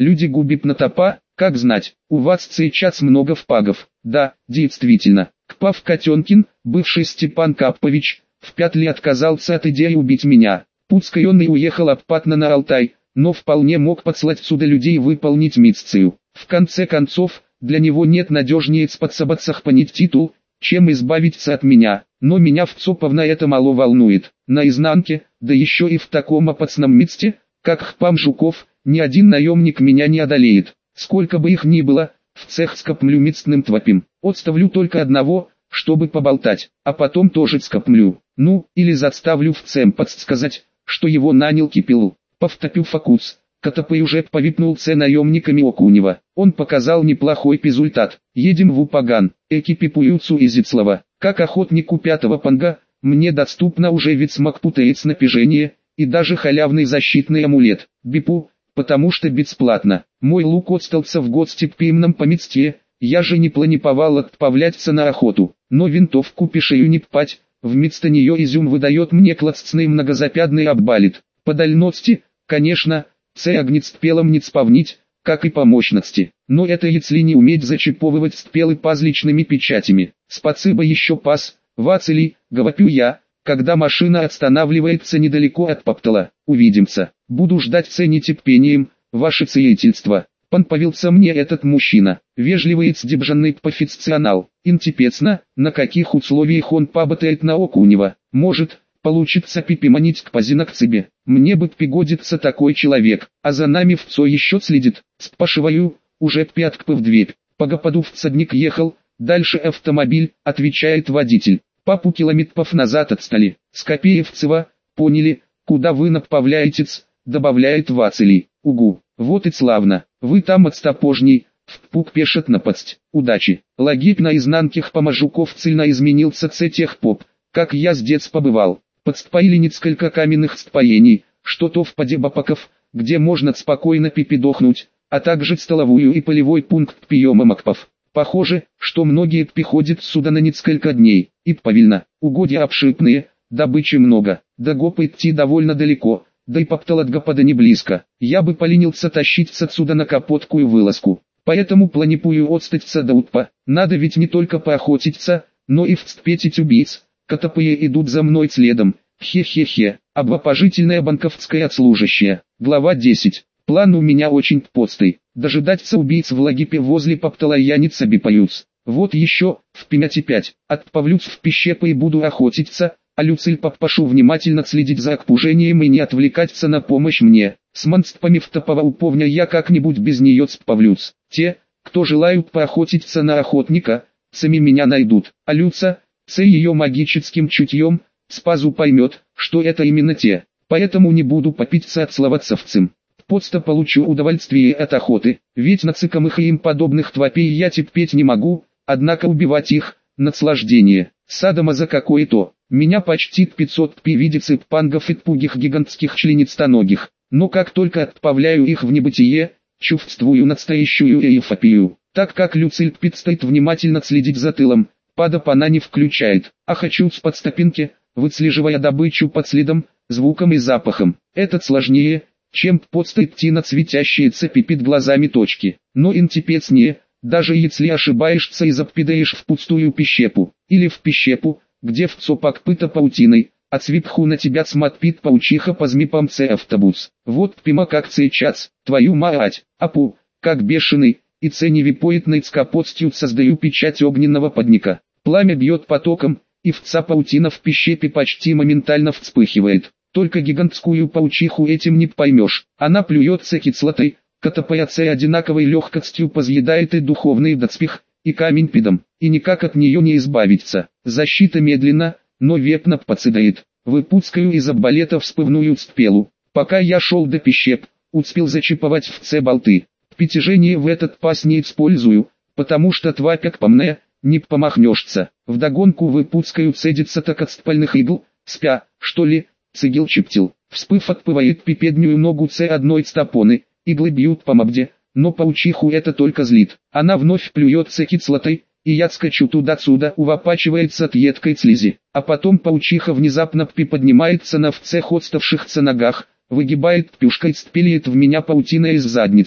люди губит на топа, как знать, у вас сейчас много впагов. Да, действительно, Кпав Котенкин, бывший Степан Каппович, в пятли отказался от идеи убить меня. Пуцкой он и уехал обратно на Алтай, но вполне мог подслать сюда людей выполнить миссию. В конце концов, для него нет надежнее способа сохранить титул, чем избавиться от меня. Но меня в Цоповна это мало волнует. На изнанке, да еще и в таком опасном месте, как Хпам Жуков, ни один наемник меня не одолеет. Сколько бы их ни было, в цех скоплю мицным твопим. Отставлю только одного, чтобы поболтать, а потом тоже скоплю. Ну, или заставлю в цем подсказать, что его нанял Кипил. Повтопил фокус. Котопей уже повипнулся наемниками Окунева. Он показал неплохой результат. Едем в Упаган, экипипуются из Зицлова. Как охотнику пятого панга, мне доступно уже вид смокпутеец напряжение, и даже халявный защитный амулет, бипу, потому что бесплатно. Мой лук отстался в гостеприимном поместье, я же не планировал отправляться на охоту, но винтовку пешею не пать, вместо нее изюм выдает мне классный многозапядный оббалит. По дальности, конечно, це огнит спелом не спавнить, как и по мощности, но это если не уметь зачиповывать спелы пазличными печатями. Спасибо еще пас, Вацелий, говорю я, когда машина останавливается недалеко от Поптала. Увидимся, буду ждать с нетерпением, ваше сиятельство. Понповелся мне этот мужчина, вежливый и сдержанный профессионал. Интересно, на каких условиях он поботает на Окунева. Может, получится пипиманить к пазина к себе. Мне бы пригодится такой человек, а за нами вцо еще следит. Спрашиваю, уже пятка в дверь. По гопаду всадник ехал, дальше автомобиль, отвечает водитель. Папу километров назад отстали. Скопеевцева, поняли, куда вы направляетесь, добавляет Вацелий. Угу, вот и славно, вы там отстопожней, в пук пешет напасть. Удачи. Лагерь на изнанке Хпамажуков цельно изменился с тех поп, как я с детства бывал. Подстроили несколько каменных строений, что-то в поде бапаков, где можно спокойно пипидохнуть, а также столовую и полевой пункт приема макпов. Похоже, что многие приходят сюда на несколько дней, и повильно, угодья обширные, добычи много, до гопа идти довольно далеко, да и Поптал от гопада не близко. Я бы поленился тащиться отсюда на капоткую вылазку, поэтому планирую отстаться до Утпа. Надо ведь не только поохотиться, но и встретить убийц. Котопые идут за мной следом. Хе-хе-хе. Обвопожительная банковская отслужащая. Глава десять. План у меня очень простой. Дожидаться убийц в лагипе возле Поптала я не собипаюсь. Вот еще, в пять пять, отправлюсь в пещеру и буду охотиться, а Люциль попрошу внимательно следить за окружением и не отвлекаться на помощь мне. С монстрами в топового уповня я как-нибудь без нее справлюсь. Те, кто желают поохотиться на охотника, сами меня найдут, а Люца, с ее магическим чутьем, спазу поймет, что это именно те, поэтому не буду попиться от словоцевцем. Просто получу удовольствие от охоты, ведь нацикомых и им подобных твопей я терпеть не могу, однако убивать их, наслаждение, садомаза какое-то. Меня почти пятьсот пи видится пангов и пугих гигантских членистоногих, но как только отправляю их в небытие, чувствую настоящую эйфопию, так как Люциль предстоит внимательно следить за тылом. Падоп она не включает, а хочу с подстопинки, выслеживая добычу под следом, звуком и запахом. Это сложнее, чем просто идти на светящиеся пипит глазами точки. Но интереснее, даже если ошибаешься и запидаешь в пустую пещепу, или в пещепу, где в цопак пыта паутиной, а сверху на тебя смотрит паучиха по змипамце автобус. Вот прямо как сейчас, твою мать, апу, как бешеный, и ценевипоэтной скопотстью создаю печать огненного подника. Пламя бьет потоком, и вца паутина в пещепе почти моментально вспыхивает. Только гигантскую паучиху этим не поймешь. Она плюется кислотой, котопаяце одинаковой легкостью позъедает и духовный доспех, и камень пидом, и никак от нее не избавиться. Защита медленно, но верно подседает. Выпускаю из арбалета вспывную спелу. Пока я шел до пещеп, успел зачиповать вце болты. Притяжение в этот пас не использую, потому что твапяк по мне, не помахнешься. Вдогонку выпускаю цедится так от спальных игл, спя, что ли, цигел чептил. Вспыв отпывает пипеднюю ногу це одной стопоны, иглы бьют по морде, но паучиху это только злит. Она вновь плюется кислотой, и я скачу туда-сюда, увопачивается от едкой слизи. А потом паучиха внезапно приподнимается на вцех отставшихся ногах, выгибает пюшкой, спилит в меня паутина из задницы.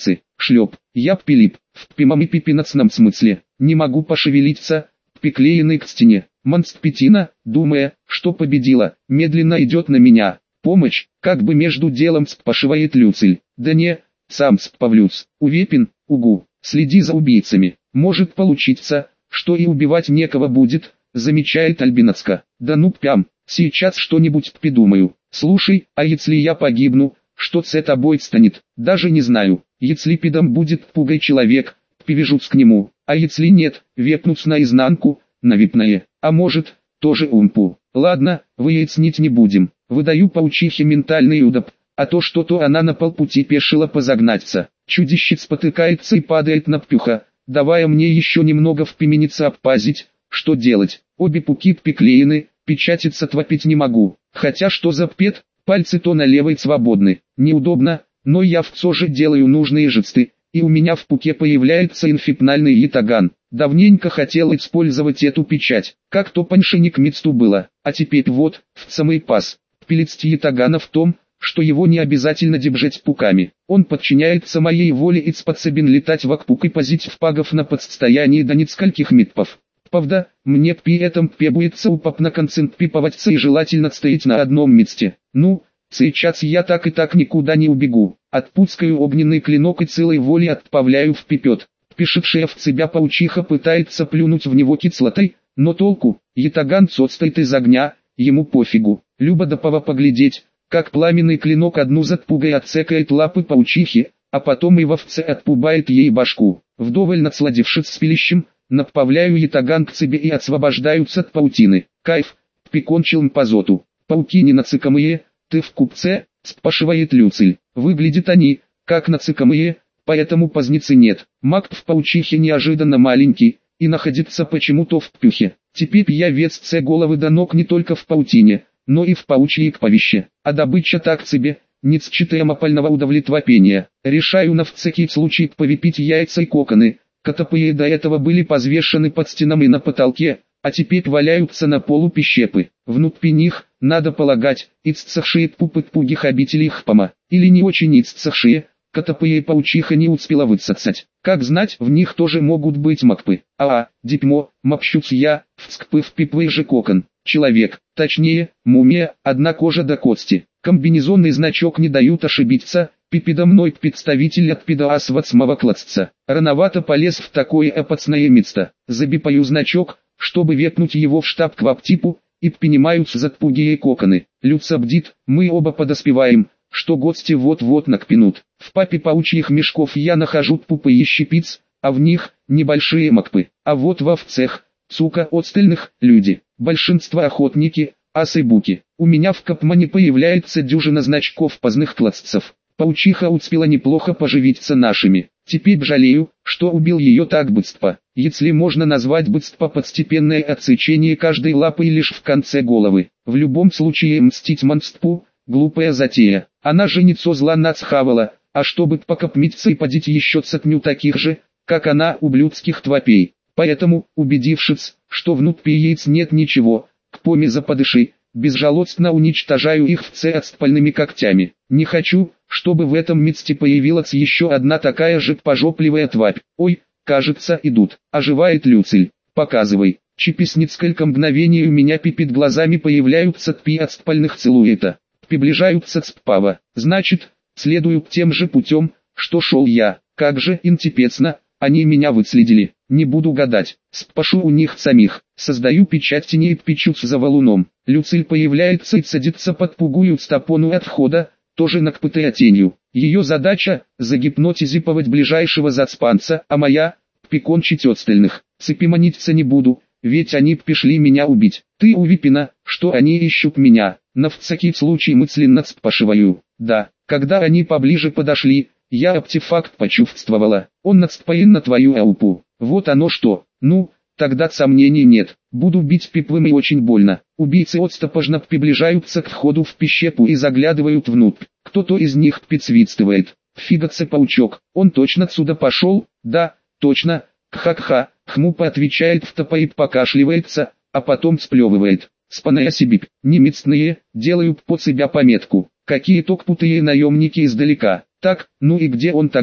шлеп, я пилип, в пимом и пипинацном смысле, не могу пошевелиться, приклеенный к стене. Монстпетина, думая, что победила, медленно идет на меня. Помощь, как бы между делом спрашивает Люциль. Да не, сам спавлюсь. Увепин, угу, следи за убийцами. Может получиться, что и убивать некого будет, замечает Альбинацка. Да ну пям, сейчас что-нибудь придумаю. Слушай, а если я погибну, что с тобой станет? Даже не знаю. Если пидом будет пугай человек, привяжусь к нему. А если нет, вепнусь наизнанку, на випное. А может, тоже умпу. Ладно, выяснить не будем. Выдаю паучихе ментальный удоб, а то что-то она на полпути пешила позагнаться. Чудище спотыкается и падает на пюха, давая мне еще немного впимениться обпазить. Что делать? Обе пуки приклеены, печатиться твопить не могу. Хотя что за пет, пальцы то на левой свободны. Неудобно, но я все же делаю нужные жесты, и у меня в пуке появляется инфипнальный ятаган. Давненько хотел использовать эту печать, как то паншеник мецту было, а теперь вот, в самый пас. Пилец ятагана в том, что его не обязательно держать пуками. Он подчиняется моей воле и способен летать вокруг и позить в пагов на подстоянии до нескольких митпов. Правда, мне при этом требуется упопно концентриповаться и желательно стоять на одном месте. Ну, сейчас я так и так никуда не убегу. Отпускаю огненный клинок и целой волей отправляю в пипет. Пишевшая в себя паучиха пытается плюнуть в него кислотой, но толку, ятаган состоит из огня, ему пофигу. Любопытно поглядеть, как пламенный клинок одну за пугой отсекает лапы паучихи, а потом и вовсе отпубает ей башку. Вдоволь насладившись спилищем, направляю ятаган к себе и освобождаются от паутины. Кайф, прикончил мпазоту. Пауки не нацикомые, ты в купце, спрашивает Люциль. Выглядят они, как нацикомые, поэтому позницы нет. Маг в паучихе неожиданно маленький, и находится почему-то в пюхе. Теперь я вес це головы до ног не только в паутине, но и в паучьей кповище. А добыча так себе, не считаем опального удовлетворения. Решаю на всякий случай повипить яйца и коконы, которые до этого были подвешены под стенами на потолке, а теперь валяются на полу пищепы. Внутри них, надо полагать, исцахшие пупы пугих обителей хпама, или не очень исцахшие, которые паучиха не успела высосать. Как знать, в них тоже могут быть макпы. А, дипмо, мопщусь я, вскпыв пипвый же кокон. Человек, точнее, мумия, одна кожа до кости. Комбинезонный значок не дают ошибиться, пипедо мной представитель от пидоасвацмого класца. Рановато полез в такое опасное место. Забипаю значок, чтобы векнуть его в штаб к ваптипу, и принимаются за пугие коконы. Люца бдит, мы оба подоспеваем, что гости вот-вот накпинут. В папе паучьих мешков я нахожу пупы и щепиц, а в них небольшие макпы. А вот в овцах, сука, остальных, люди. Большинство охотники, асы-буки. У меня в капмане появляется дюжина значков поздних классцев. Паучиха успела неплохо поживиться нашими. Теперь жалею, что убил ее так быстро. Если можно назвать быстро постепенное отсечение каждой лапы лишь в конце головы. В любом случае мстить монстру – глупая затея. Она же не со зла нас хавала, а чтобы покопмиться и подить еще сотню таких же, как она, ублюдских твопей. Поэтому, убедившись, что внутри яиц нет ничего, к поме западыши, безжалостно уничтожаю их вцеотспальными когтями. Не хочу, чтобы в этом месте появилась еще одна такая же пожопливая тварь. Ой, кажется, идут. Оживает Люциль. Показывай. Через несколько мгновений у меня перед глазами появляются три отспальных силуэта. Приближаются к спава. Значит, следую тем же путем, что шел я. Как же интересно, они меня выследили. Не буду гадать. Спашу у них самих. Создаю печать тени и печусь за валуном. Люциль появляется и садится под пугую стопону от входа, тоже накпытая тенью. Ее задача – загипнотизировать ближайшего заспанца, а моя – прикончить остальных. Цепимониться не буду, ведь они пришли меня убить. Ты увипина, что они ищут меня. На всякий случай мысленно спрашиваю. Да, когда они поближе подошли, я артефакт почувствовала. Он надспоен на твою аупу. Вот оно что. Ну, тогда сомнений нет. Буду бить пиплым и очень больно. Убийцы отстопожно приближаются к входу в пещепу и заглядывают внутрь. Кто-то из них присвистывает. Фигаться паучок. Он точно отсюда пошел? Да, точно. Кха-кха. Хмупа отвечает в топа и покашливается, а потом сплевывает. Спаная себе. Немецные, делают под себя пометку. Какие-то кпутые наемники издалека. Так, ну и где он тогда?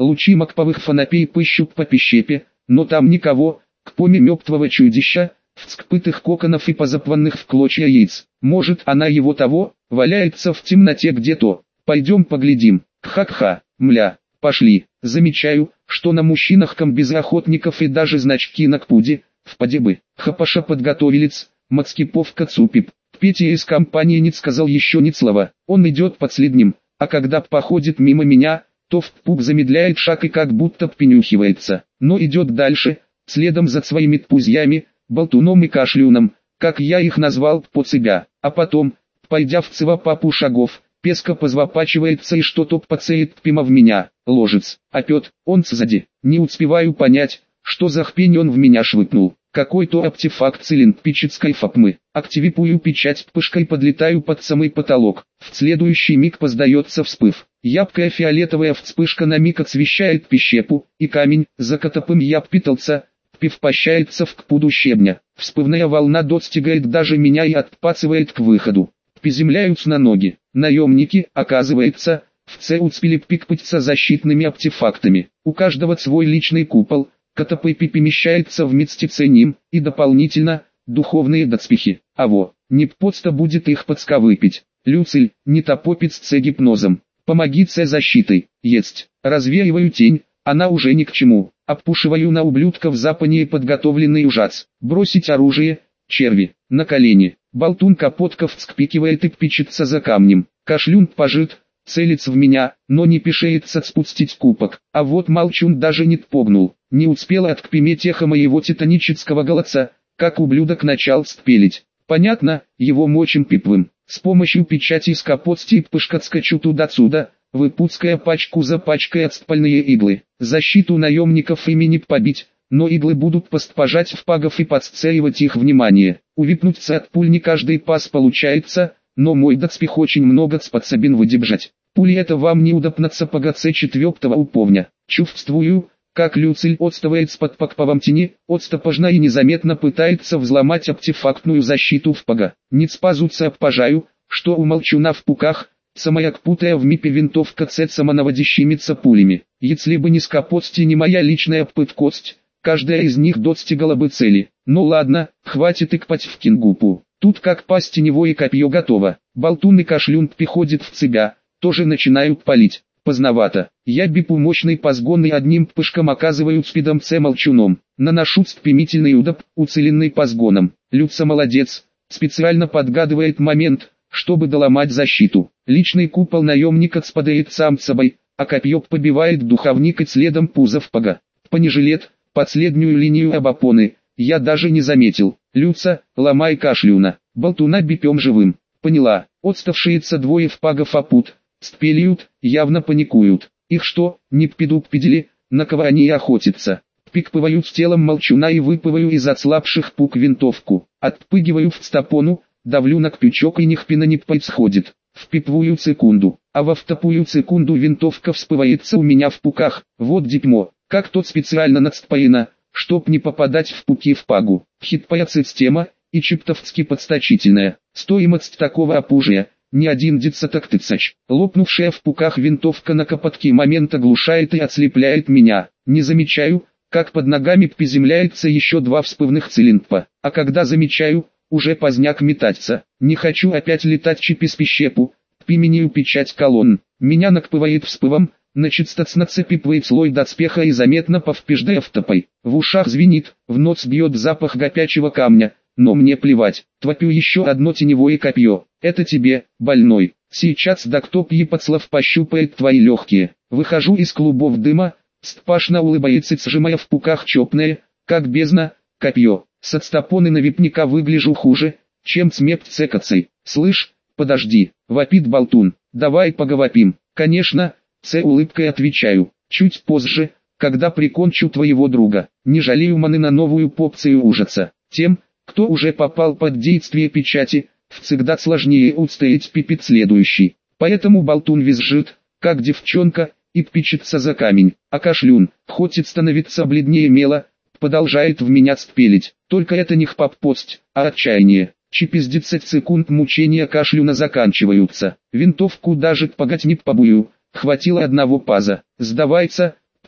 Лучи макповых фонарей пыщут по пещепе, но там никого, к поме мертвого чудища, вцкпытых коконов и позапванных в клочья яиц. Может, она его того, валяется в темноте где-то. Пойдем поглядим. Ха-ха, мля, пошли. Замечаю, что на мужчинах комбезы охотников и даже значки на кпуде, в подебы. Хапаша подготовилец, Мацкипов кацупип. Петя из компании не сказал еще ни слова. Он идет последним, а когда походит мимо меня, то в пук замедляет шаг и как будто принюхивается, но идет дальше, следом за своими тпузьями, болтуном и кашлюном, как я их назвал под себя, а потом, пойдя в цевопапу шагов, песко позвопачивается и что-то пацеет пима в меня, ложец, опет, он сзади, не успеваю понять, что за хпень он в меня швыкнул. Какой-то артефакт цилиндпической фапмы. Активипую печать пышкой, подлетаю под самый потолок. В следующий миг поздается вспыв. Ябкая фиолетовая вспышка на миг освещает пещепу, и камень, за котопым я впитался, впивпощается в кпуду щебня. Вспывная волна достигает даже меня и отпацывает к выходу. Приземляются на ноги. Наемники, оказывается, в Це успели пикпытиться защитными артефактами. У каждого свой личный купол. Котопыпи помещается в мистиценим, и дополнительно, духовные доспехи. А во, не подста будет их подсковыпить. Люциль, не топопец Це гипнозом. Помоги Це защитой. Есть. Развеиваю тень, она уже ни к чему. Обпушиваю на ублюдков запание подготовленный ужас. Бросить оружие, черви, на колени. Болтун Капотков вскпикивает и пичется за камнем. Кашлюн пожит, целится в меня, но не пишеется спустить кубок. А вот Молчун даже не тпогнул. Не успела откпиметь эхо моего титанического голоса, как ублюдок начал спелить. Понятно, его мочим пиплым. С помощью печати из капотсти пышка скачу туда-сюда, выпуская пачку за пачкой отспальные иглы. Защиту наемников имени побить, но иглы будут постпажать в пагов и подсцеливать их внимание. Увипнуться от пуль не каждый пас получается, но мой доспех очень много способен выдержать. Пули это вам не удобнаться по Це четвертого уповня. Чувствую, как Люциль отставает с под пакповом тени, отстопожно и незаметно пытается взломать артефактную защиту в пага. Не спазуться обпажаю, что у Молчуна в пуках, самая кпутая в мипе винтовка Це самонаводящимися пулями. Если бы не скопотсти, не моя личная пыткость, каждая из них достигала бы цели. Ну ладно, хватит икпать в кингупу. Тут как пасть теневое копье готово. Болтун и кашлюн приходят в себя, тоже начинают палить. Поздновато. Я бипу мощный позгон и одним пышком оказываю спидом Це Молчуном. Наношу спимительный удап, уцеленный позгоном. Люца молодец, специально подгадывает момент, чтобы доломать защиту. Личный купол наемника спадает сам собой, а копье побивает духовник и следом пузов пага. Понежилет, последнюю линию обопоны, я даже не заметил. Люца, ломай кашлюна, болтуна бипем живым. Поняла, отставшиеся двое в пагов опут. Спелиют, явно паникуют. Их что, не пидук-пидели, на кого они охотятся? Пикпывают с телом Молчуна и выпываю из отслабших пук винтовку. Отпыгиваю в стопону, давлю на крючок и нихпина не происходит. Впипвую секунду, а во втопую секунду винтовка вспывается у меня в пуках. Вот дипмо, как тот специально надстпоена, чтоб не попадать в пуки в пагу. Хитпая система, и чиптовски подстачительная. Стоимость такого опужия. Ни один десяток тысяч. Лопнувшая в пуках винтовка на капотке момент оглушает и ослепляет меня. Не замечаю, как под ногами приземляется еще два вспывных цилиндра. А когда замечаю, уже поздняк метаться. Не хочу опять летать чипис пищепу, пимению печать колонн. Меня накпывает вспывом, начисто нацепипывает слой доспеха и заметно повпиждая втопой. В ушах звенит, в нос бьет запах горячего камня. Но мне плевать, твопю еще одно теневое копье. Это тебе, больной. Сейчас доктопьи подслав пощупает твои легкие. Выхожу из клубов дыма, стпашно улыбается, сжимая в пуках чопное, как бездна, копье. С отстопоны на випника выгляжу хуже, чем смерть цекацей. Слышь, подожди, вопит болтун, давай поговопим. Конечно, Це улыбкой отвечаю, чуть позже, когда прикончу твоего друга. Не жалею маны на новую попцию ужаса. Тем, кто уже попал под действие печати, всегда сложнее устоять пипит следующий. Поэтому болтун визжит, как девчонка, и пичется за камень. А кашлюн, хоть и становится бледнее мела, продолжает в меня спелить. Только это не хпап-пост, а отчаяние. Через десять секунд мучения кашлюна заканчиваются. Винтовку даже погать не побую, хватило одного паза. Сдавайся,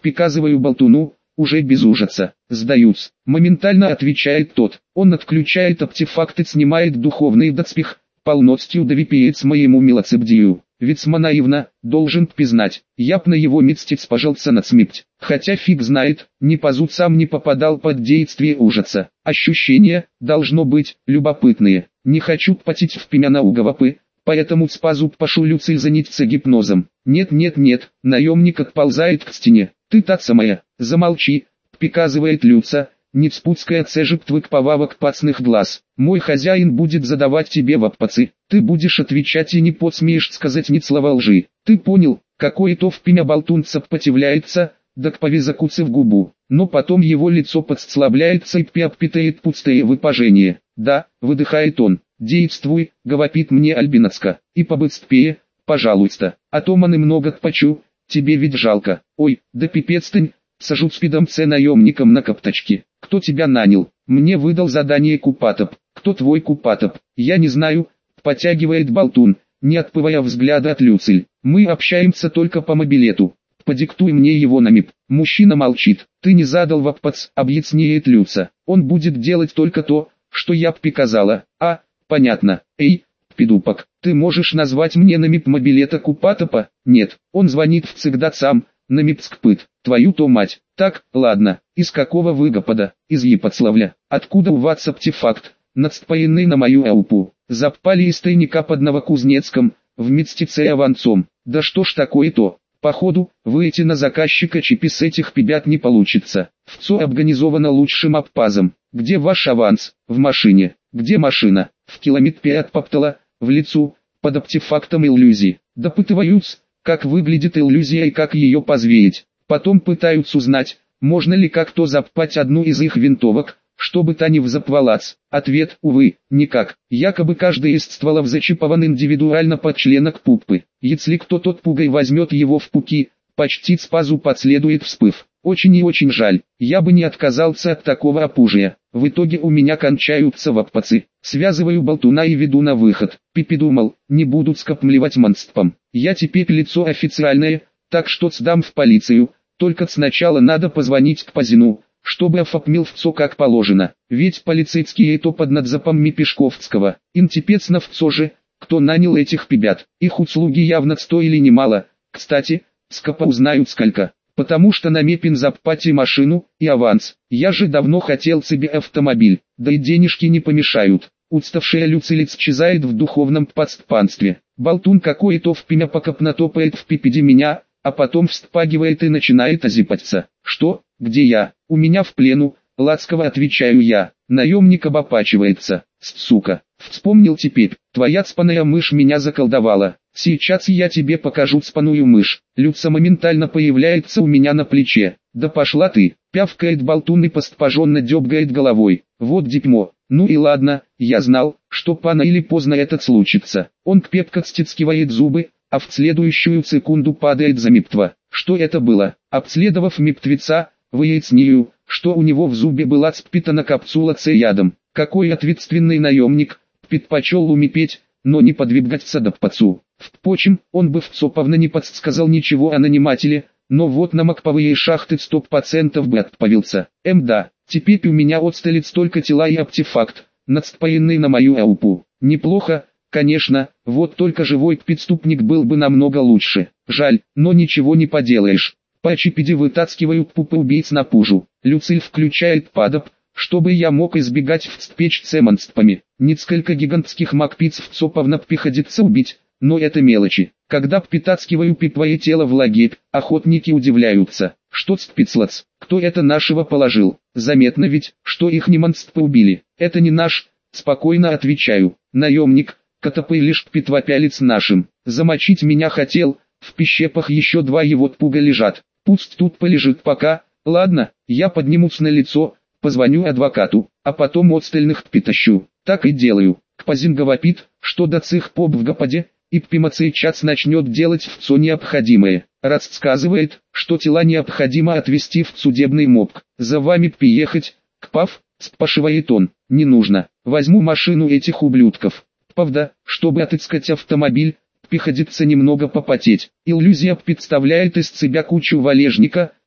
приказываю болтуну, уже без ужаса. Сдаюсь. Моментально отвечает тот. Он отключает артефакт и снимает духовный доспех, полностью довипеет моему милоцебдию. Весьма наивно, должен признать, я б на его мстить пожался насмерть. Хотя фиг знает, ни позуд сам не попадал под действие ужаса. Ощущения, должно быть, любопытные. Не хочу потеть в пимя наугавапы, поэтому спазу пошу Люций заняться гипнозом. Нет-нет-нет, наемник отползает к стене. Ты та самая, замолчи, приказывает Люца. Не вспуская цежек твоих повавок пацных глаз. Мой хозяин будет задавать тебе вопросы. Ты будешь отвечать и не посмеешь сказать ни слова лжи. Ты понял, какой то в пимя болтун сопротивляется, так повизакуцы в губу. Но потом его лицо подслабляется и приобретает пустое выпажение. Да, выдыхает он. Действуй, говорит мне Альбинацка. И побыстрее, пожалуйста. А то маны много тпочу, тебе ведь жалко. Ой, да пипец тынь. Сажу спидом С наемником на копточки. Кто тебя нанял? Мне выдал задание Купатоп. Кто твой Купатоп? Я не знаю, подтягивает болтун, не отпывая взгляда от Люциль. Мы общаемся только по мобилету. Подиктуй мне его на МИП. Мужчина молчит. Ты не задал вопрос, объясняет Люца. Он будет делать только то, что я приказала. А, понятно. Эй, пидупок, ты можешь назвать мне на МИП мобилета Купатопа? Нет, он звонит всегда сам. На Мипскпыт, твою-то мать. Так, ладно, из какого вы гопода? Из Епоцлавля. Откуда у вас артефакт, надспоенный на мою аупу? Запали из тайника под Новокузнецком, в Мицтице аванцом. Да что ж такое-то? Походу, выйти на заказчика чипи с этих пебят не получится. ВЦО организовано лучшим обпазом. Где ваш аванс? В машине. Где машина? В километре от Поптала, в лицу, под артефактом иллюзии. Допытываюсь, как выглядит иллюзия и как ее позвеять. Потом пытаются узнать, можно ли как-то запать одну из их винтовок, чтобы та не взапвалась. Ответ, увы, никак. Якобы каждый из стволов зачипован индивидуально под членок пуппы. Если кто-то от пугой возьмет его в пуки, почти спазу последует вспыв. Очень и очень жаль, я бы не отказался от такого опужия. В итоге у меня кончаются ваппацы. Связываю болтуна и веду на выход. Пипи думал, не будут скопмливать монстром. Я теперь лицо официальное, так что сдам в полицию. Только сначала надо позвонить к Пазину, чтобы оформил ВЦО как положено. Ведь полицейские это под надзапом Мипешковского. Интипец на ВЦО же, кто нанял этих пебят. Их услуги явно стоили немало. Кстати, скопа узнают сколько. Потому что на Мепин запать и машину, и аванс. Я же давно хотел себе автомобиль, да и денежки не помешают. Уставшая Люциль исчезает в духовном подспанстве. Болтун какой-то в пимя покопно топает в пипеде меня, а потом вспагивает и начинает озипаться. Что, где я? У меня в плену, ласково отвечаю я. Наемник обопачивается. Сука, вспомнил теперь, твоя цпаная мышь меня заколдовала. Сейчас я тебе покажу цпаную мышь. Люца моментально появляется у меня на плече. Да пошла ты, пявкает болтун и постпоженно дёбгает головой. Вот дипмо. Ну и ладно, я знал, что пано или поздно это случится. Он крепко стискивает зубы, а в следующую секунду падает замертво. Что это было? Обследовав мертвеца, выясню, что у него в зубе была впитана капсула с ядом. Какой ответственный наемник, предпочел умипеть, но не подвигаться до пацу. Впрочем, он бы вцоповно не подсказал ничего о нанимателе, но вот на макповые шахты сто процентов бы отправился. Эм да, теперь у меня отсталит столько тела и артефакт, надспоенный на мою аупу. Неплохо, конечно, вот только живой преступник был бы намного лучше. Жаль, но ничего не поделаешь. По чипиде вытаскиваю пупы убийц на пужу. Люциль включает падоп, чтобы я мог избегать вспечь с монстрами. Несколько гигантских макпиц вцоповно приходится убить, но это мелочи. Когда притаскиваю пиповое тело в лагерь, охотники удивляются. Что спецлац, кто это нашего положил? Заметно ведь, что их не монстры убили. Это не наш, спокойно отвечаю. Наемник, котопы лишь питвопялец нашим. Замочить меня хотел, в пищепах еще два его пуга лежат. Пусть тут полежит пока. Ладно, я поднимусь на лицо, позвоню адвокату, а потом остальных притащу. Так и делаю. Кпазин говорит, что до цих поб в гопаде, и Пима сейчас начнет делать ВЦО необходимое. Рассказывает, что тела необходимо отвезти в судебный мобк. За вами приехать, Кпав, спрашивает он. Не нужно, возьму машину этих ублюдков. Правда, чтобы отыскать автомобиль, приходится немного попотеть. Иллюзия представляет из себя кучу валежника,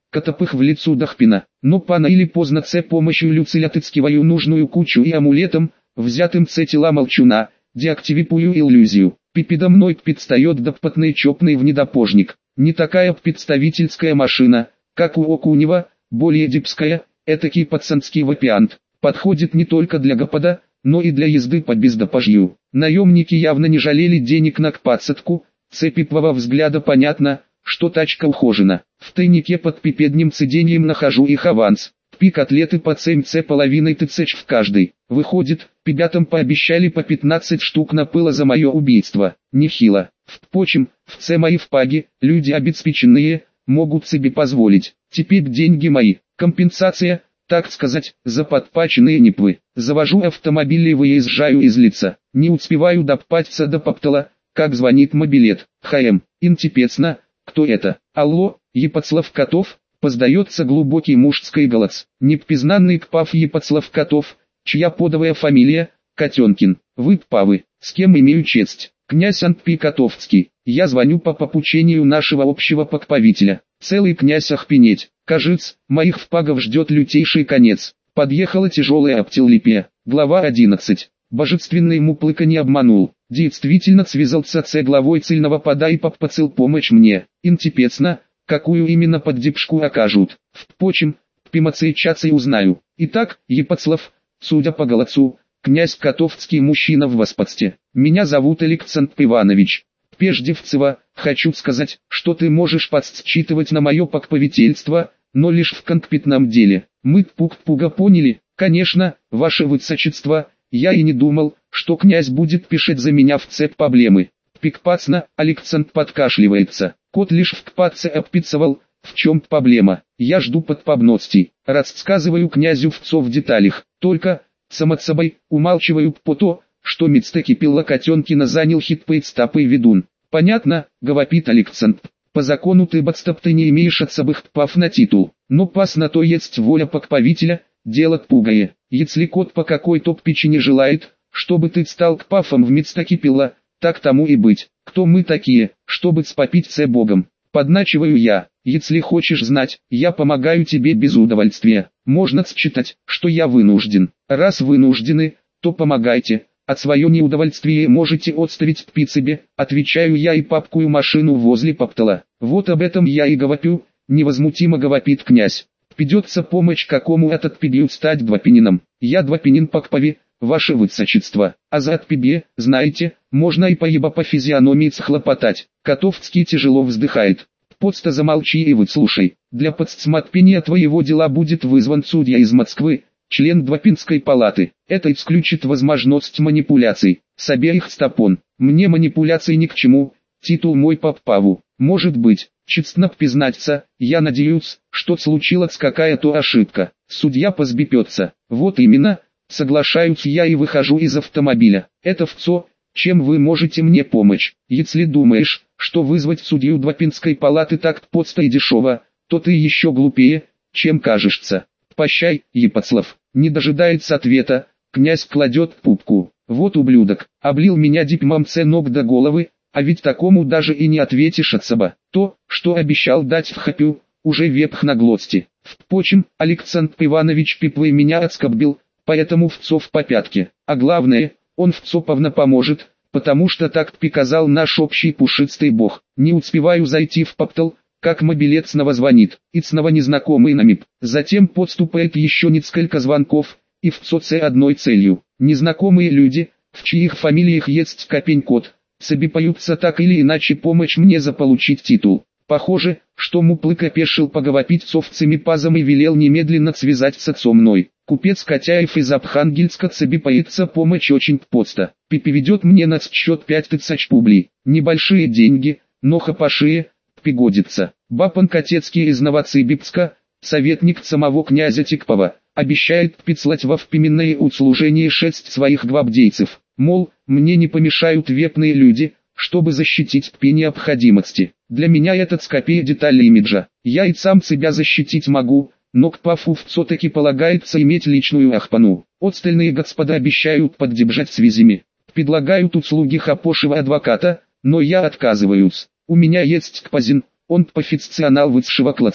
Катапых в лицу Дахпина. Но пана или поздно це помощью люцилятыцкиваю нужную кучу и амулетом, взятым це тела молчуна, деактивипую иллюзию. Пипедо мной предстает допотный чопный внедопожник. Не такая представительская машина, как у Окунева, более дипская, этакий пацанский вапиант. Подходит не только для гопода, но и для езды по бездопожью. Наемники явно не жалели денег на кпацатку, це пипового взгляда понятно, что тачка ухожена. В тайнике под пипедним цедением нахожу их аванс. Пи котлеты по цемце половиной тысяч в каждой. Выходит, пибятам пообещали по пятнадцать штук на пыло за мое убийство. Нехило. Впрочем, в це мои впаги, люди обеспеченные, могут себе позволить. Теперь деньги мои. Компенсация, так сказать, за подпаченные нипвы. Завожу автомобиль и выезжаю из лица. Не успеваю доппаться до Поптала, как звонит мобилет. ХМ. Интересно, кто это? Алло, Епоцлав Котов? Поздается глубокий мужской голос. Непризнанный Кпав Епоцлав Котов, чья подовая фамилия, Котенкин. Вы Кпавы, с кем имею честь? Князь Антпий Котовский. Я звоню по попучению нашего общего покровителя. Целый князь Ахпенеть. Кажется, моих впагов ждет лютейший конец. Подъехала тяжелая аптеллипия. Глава одиннадцать. Божественный муплыка не обманул. Действительно связался с главой цельного пода и попацал помощь мне. Интересно, какую именно поддержку окажут. Впрочем, пимацейчаться и узнаю. Итак, Епоцлав, судя по голосу, князь Котовский мужчина в восподсте. Меня зовут Александр Иванович. Прежде всего, хочу сказать, что ты можешь подсчитывать на мое покровительство, но лишь в конкретном деле. Мы пуг-пуга поняли, конечно, ваше высочество, я и не думал, что князь будет пишет за меня в цепь проблемы. Пикпацно, Александр подкашливается. Кот лишь в кпаце описывал, в чем проблема. Я жду подпобностей. Рассказываю князю все в деталях. Только, само собой, умалчиваю по то, что Мицтеки Пилла Котенкина занял хитпейдстап и ведун. Понятно, говорит Александр. По закону ты бадстап ты не имеешь от собых пав на титул. Но пас на то есть воля покровителя, дело пугае. Если кот по какой-то причине желает, чтобы ты стал кпафом в Мицтеки Пилла, так тому и быть. Кто мы такие, чтобы спопить с богом? Подначиваю я. Если хочешь знать, я помогаю тебе без удовольствия. Можно считать, что я вынужден. Раз вынуждены, то помогайте. От свое неудовольствие можете отставить пить себе, отвечаю я и папкую машину возле Поптала. Вот об этом я и говорю, невозмутимо говорит князь. Придется помочь какому этот пибью стать двопенином. Я двопенин по кпове, ваше высочество. А за отпибе, знаете, можно и поеба по физиономии схлопотать. Котовский тяжело вздыхает. Просто замолчи и выслушай. Для подсмотрения твоего дела будет вызван судья из Москвы, член Двопинской палаты. Это исключит возможность манипуляций. С обеих сторон. Мне манипуляции ни к чему. Титул мой по праву. Может быть, честно признаться, я надеюсь, что случилась какая-то ошибка. Судья позбепется. Вот именно, соглашаюсь я и выхожу из автомобиля. Это все, чем вы можете мне помочь. Если думаешь, что вызвать судью Двопинской палаты так просто и дешево, то ты еще глупее, чем кажешься. Прощай, Епоцлав. Не дожидается ответа, князь кладет пупку. Вот ублюдок, облил меня дипмом с ног до головы, а ведь такому даже и не ответишь от соба. То, что обещал дать в хапю, уже вепх на глотсти. Впрочем, Александр Иванович Пипвой меня отскоббил, поэтому вцов по пятке. А главное, он вцоповно поможет, потому что так приказал наш общий пушистый бог. Не успеваю зайти в Поптал, как мобилет снова звонит, и снова незнакомый намип. Затем подступает еще несколько звонков, и в ЦОЦе одной целью. Незнакомые люди, в чьих фамилиях есть копень-код, собипаются так или иначе помочь мне заполучить титул. Похоже, что Муплык опешил поговорить с овцами пазом и велел немедленно связаться со мной. Купец Котяев из Архангельска собипается помочь очень просто. Пипи ведет мне на счет пять тысяч публей. Небольшие деньги, но хапашие, пригодится. Бапан Котецкий из Новоцыбипска, советник самого князя Тикпова, обещает прислать во впименное услужение шесть своих гвардейцев. Мол, мне не помешают вепные люди, чтобы защитить при необходимости. Для меня этот скопия деталь имиджа. Я и сам себя защитить могу, но к пафу все-таки полагается иметь личную ахпану. Остальные господа обещают поддержать связями. Предлагают услуги хапошего адвоката, но я отказываюсь. У меня есть кпазин, он профессионал высшего класса.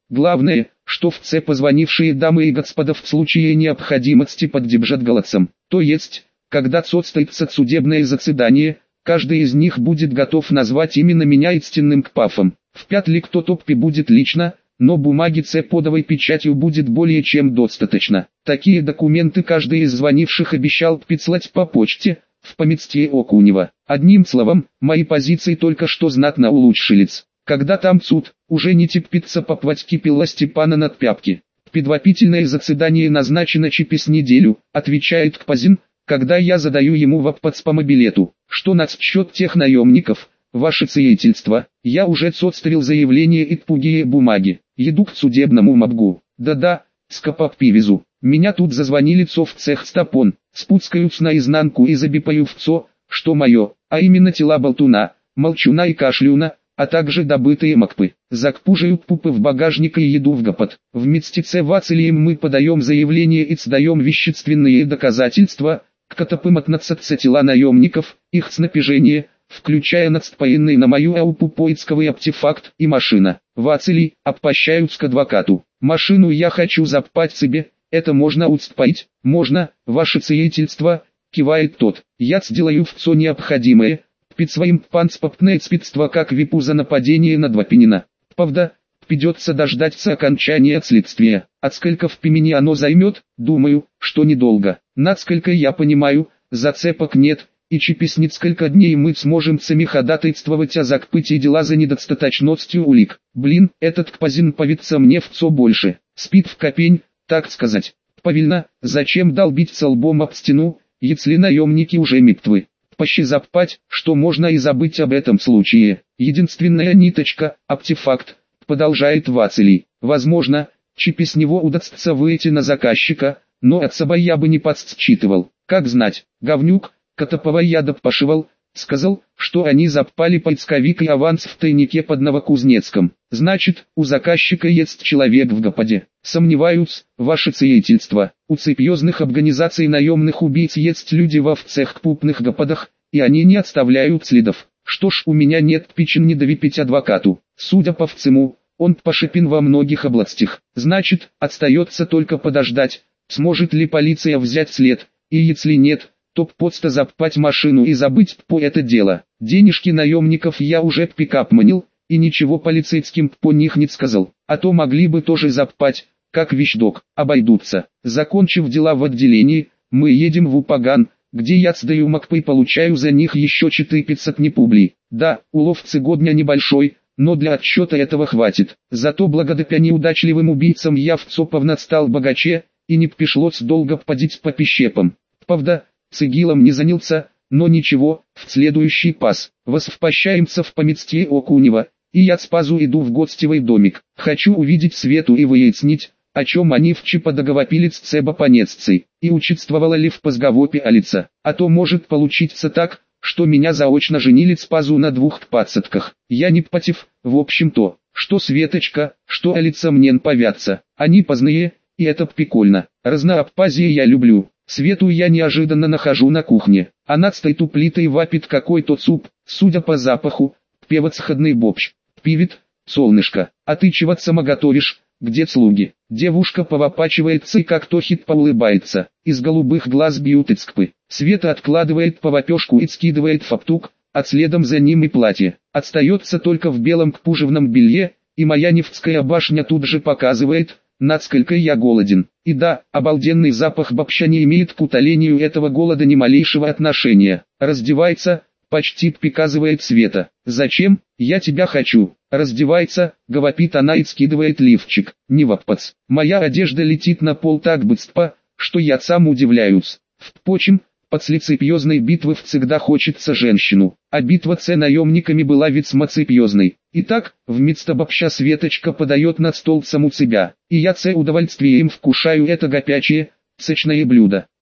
Главное, что в ц позвонившие дамы и господа в случае необходимости поддержат голосом. То есть, когда состоится судебное заседание, каждый из них будет готов назвать именно меня истинным кпафом. Впят ли кто топпи будет лично, но бумаги с подовой печатью будет более чем достаточно. Такие документы каждый из звонивших обещал прислать по почте, в поместье Окунева. Одним словом, мои позиции только что знатно улучшились. Когда там суд, уже не терпится поплать кипела Степана над пяпки. Предварительное заседание назначено через неделю, отвечает Кпазин, когда я задаю ему вопрос по мобилету. Что насчет тех наемников, ваше сиятельство, я уже составил заявление и пугие бумаги. Еду к судебному мобгу. Да-да, скопопивезу. Меня тут зазвонили цо в цех стопон, спускаются наизнанку и забипаю в цо, что мое, а именно тела болтуна, молчуна и кашлюна, а также добытые макпы. Закпужают пупы в багажник и еду в гопот. В мистице Вацелием мы подаем заявление и сдаем вещественные доказательства, к котопым относятся тела наемников, их снапижение, включая надспоенный на мою аупу поисковый артефакт и машина. Вацелий, обпощаются к адвокату. Машину я хочу запать себе. Это можно устроить? Можно, ваше сиятельство, кивает тот. Я сделаю все необходимое, під своим панспортное спидство как випу за нападение на Двопинина. Правда, придется дождаться окончания следствия. А сколько в пимени оно займет, думаю, что недолго. Насколько я понимаю, зацепок нет, и через несколько дней мы сможем сами ходатайствовать о закрытии дела за недостаточностью улик. Блин, этот Кпазин повится мне в цо больше. Спит в копень, так сказать. Павельно, зачем долбить лбом об стену, если наемники уже мертвы? Пощи запать, что можно и забыть об этом случае. Единственная ниточка, артефакт, продолжает Вацелий. Возможно, через него удастся выйти на заказчика, но от собой я бы не подсчитывал. Как знать, говнюк, котоповой я допашивал, сказал, что они запали поисковик и аванс в тайнике под Новокузнецком. Значит, у заказчика есть человек в гопаде. Сомневаюсь, ваше сиятельство, у серьезных организаций наемных убийц есть люди во всех крупных гопадах, и они не оставляют следов. Что ж, у меня нет причин не доверить адвокату. Судя по всему, он пошипен во многих областях. Значит, остается только подождать, сможет ли полиция взять след, и если нет, то просто запать машину и забыть по это дело. Денежки наемников я уже пикапманил, и ничего полицейским по них не сказал, а то могли бы тоже запать, как вещдок, обойдутся. Закончив дела в отделении, мы едем в Упаган, где я сдаю макпы и получаю за них еще четыреста непублей. Да, улов цегодня небольшой, но для отсчета этого хватит. Зато благодаря неудачливым убийцам я в цоповно стал богаче, и не пришлось долго подить по пищепам. Правда, цигилом не занялся, но ничего, в следующий пас. Возвращаемся в поместье Окунева, и я спазу иду в гостевый домик. Хочу увидеть Свету и выяснить, о чем они в чипа договорились с цебопонеццей, и участвовала ли в позговопе Алица. А то может получиться так, что меня заочно женили спазу на двух пацатках. Я не против, в общем-то, что Светочка, что Алица мне повятся. Они позднее, и это прикольно. Разнообразие я люблю. Свету я неожиданно нахожу на кухне. Она стоит у плиты и вапит какой-то суп, судя по запаху, певоцходный бобч. Пивит, солнышко, а ты чего сама готовишь, где слуги? Девушка повопачивается и как-то хитро улыбается. Из голубых глаз бьют искпы. Света откладывает повопешку и скидывает фартук, а следом за ним и платье. Остается только в белом кпужевном белье, и моя Невская башня тут же показывает, насколько я голоден. И да, обалденный запах бобща не имеет к утолению этого голода ни малейшего отношения. Раздевается, почти приказывает Света. «Зачем? Я тебя хочу». Раздевается, говорит она и скидывает лифчик. Не вопрос. Моя одежда летит на пол так быстро, что я сам удивляюсь. Впрочем, после серьезной битвы всегда хочется женщину. А битва с наемниками была весьма серьезной. Итак, вместо бобща Светочка подает на стол саму себя. И я с удовольствием вкушаю это горячее, сочное блюдо.